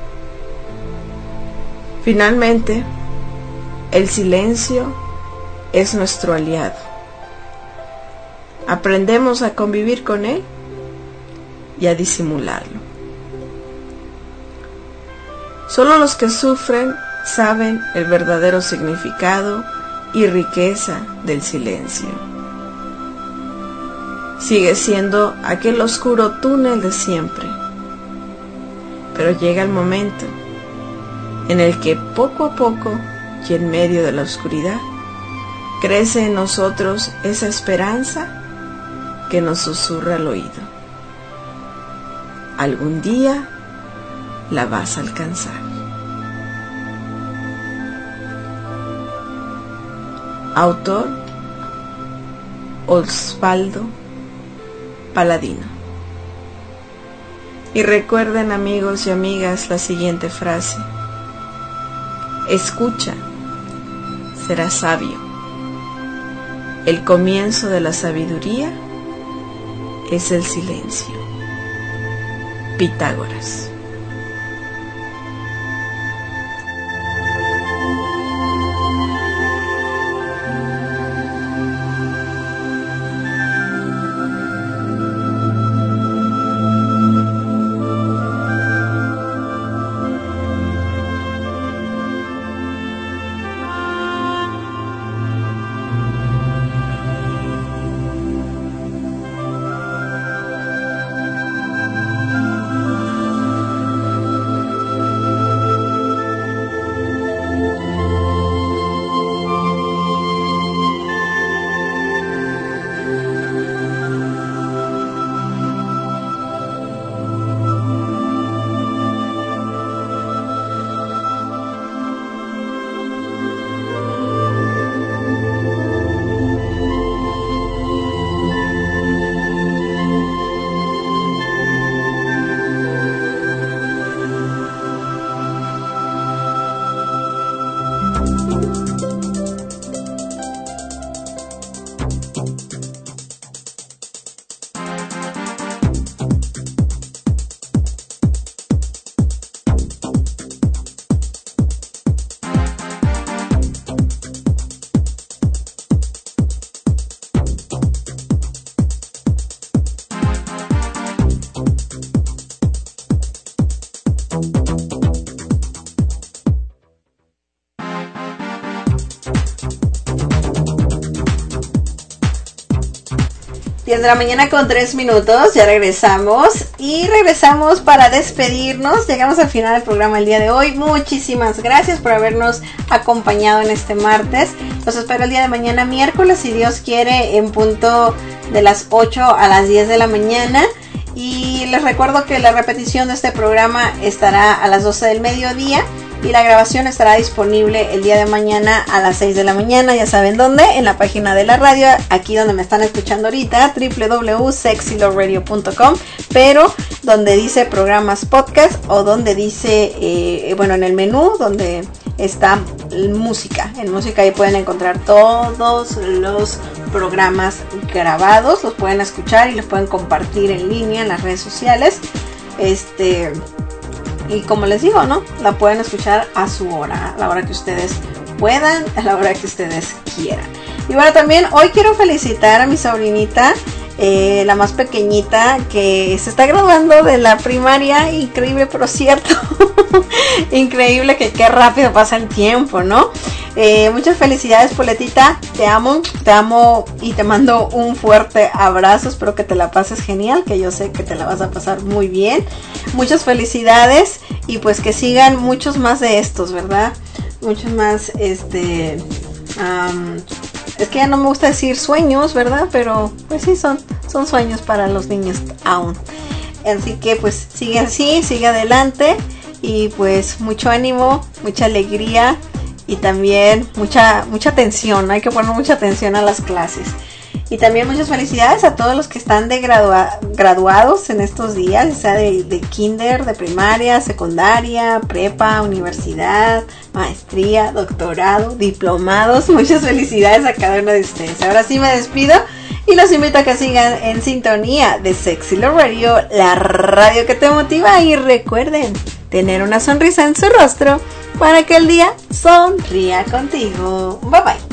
Finalmente, el silencio es nuestro aliado. Aprendemos a convivir con él y a disimularlo. Solo los que sufren saben el verdadero significado y riqueza del silencio. Sigue siendo aquel oscuro túnel de siempre, pero llega el momento en el que poco a poco y en medio de la oscuridad crece en nosotros esa esperanza que nos susurra al oído. Algún día la vas a alcanzar. Autor: Osvaldo Paladino. Y recuerden, amigos y amigas, la siguiente frase: escucha, serás sabio. El comienzo de la sabiduría es el silencio. Pitágoras. 10 de la mañana con 3 minutos, ya regresamos para despedirnos. Llegamos al final del programa el día de hoy. Muchísimas gracias por habernos acompañado en este martes. Los espero el día de mañana miércoles, si Dios quiere, en punto de las 8 a las 10 de la mañana. Y les recuerdo que la repetición de este programa estará a las 12 del mediodía. Y la grabación estará disponible el día de mañana a las 6 de la mañana. Ya saben dónde, en la página de la radio, aquí donde me están escuchando ahorita, www.sexyloveradio.com, pero donde dice programas podcast o donde dice, en el menú donde está música. En música ahí pueden encontrar todos los programas grabados, los pueden escuchar y los pueden compartir en línea en las redes sociales. Y como les digo, ¿no? La pueden escuchar a su hora, a la hora que ustedes puedan, a la hora que ustedes quieran. Y bueno, también hoy quiero felicitar a mi sobrinita, la más pequeñita, que se está graduando de la primaria. Increíble, pero cierto. Increíble que qué rápido pasa el tiempo, ¿no? Muchas felicidades, Poletita, te amo y te mando un fuerte abrazo. Espero que te la pases genial, que yo sé que te la vas a pasar muy bien. Muchas felicidades y pues que sigan muchos más de estos, ¿verdad? Muchos más, es que ya no me gusta decir sueños, ¿verdad? Pero pues sí, son sueños para los niños aún. Así que pues sigue así, sigue adelante y pues mucho ánimo, mucha alegría. Y también mucha atención, hay que poner mucha atención a las clases. Y también muchas felicidades a todos los que están de graduados en estos días, ya sea de kinder, de primaria, secundaria, prepa, universidad, maestría, doctorado, diplomados. Muchas felicidades a cada uno de ustedes. Ahora sí me despido y los invito a que sigan en sintonía de Sexy Love Radio, la radio que te motiva. Y recuerden tener una sonrisa en su rostro para que el día sonría contigo. Bye bye.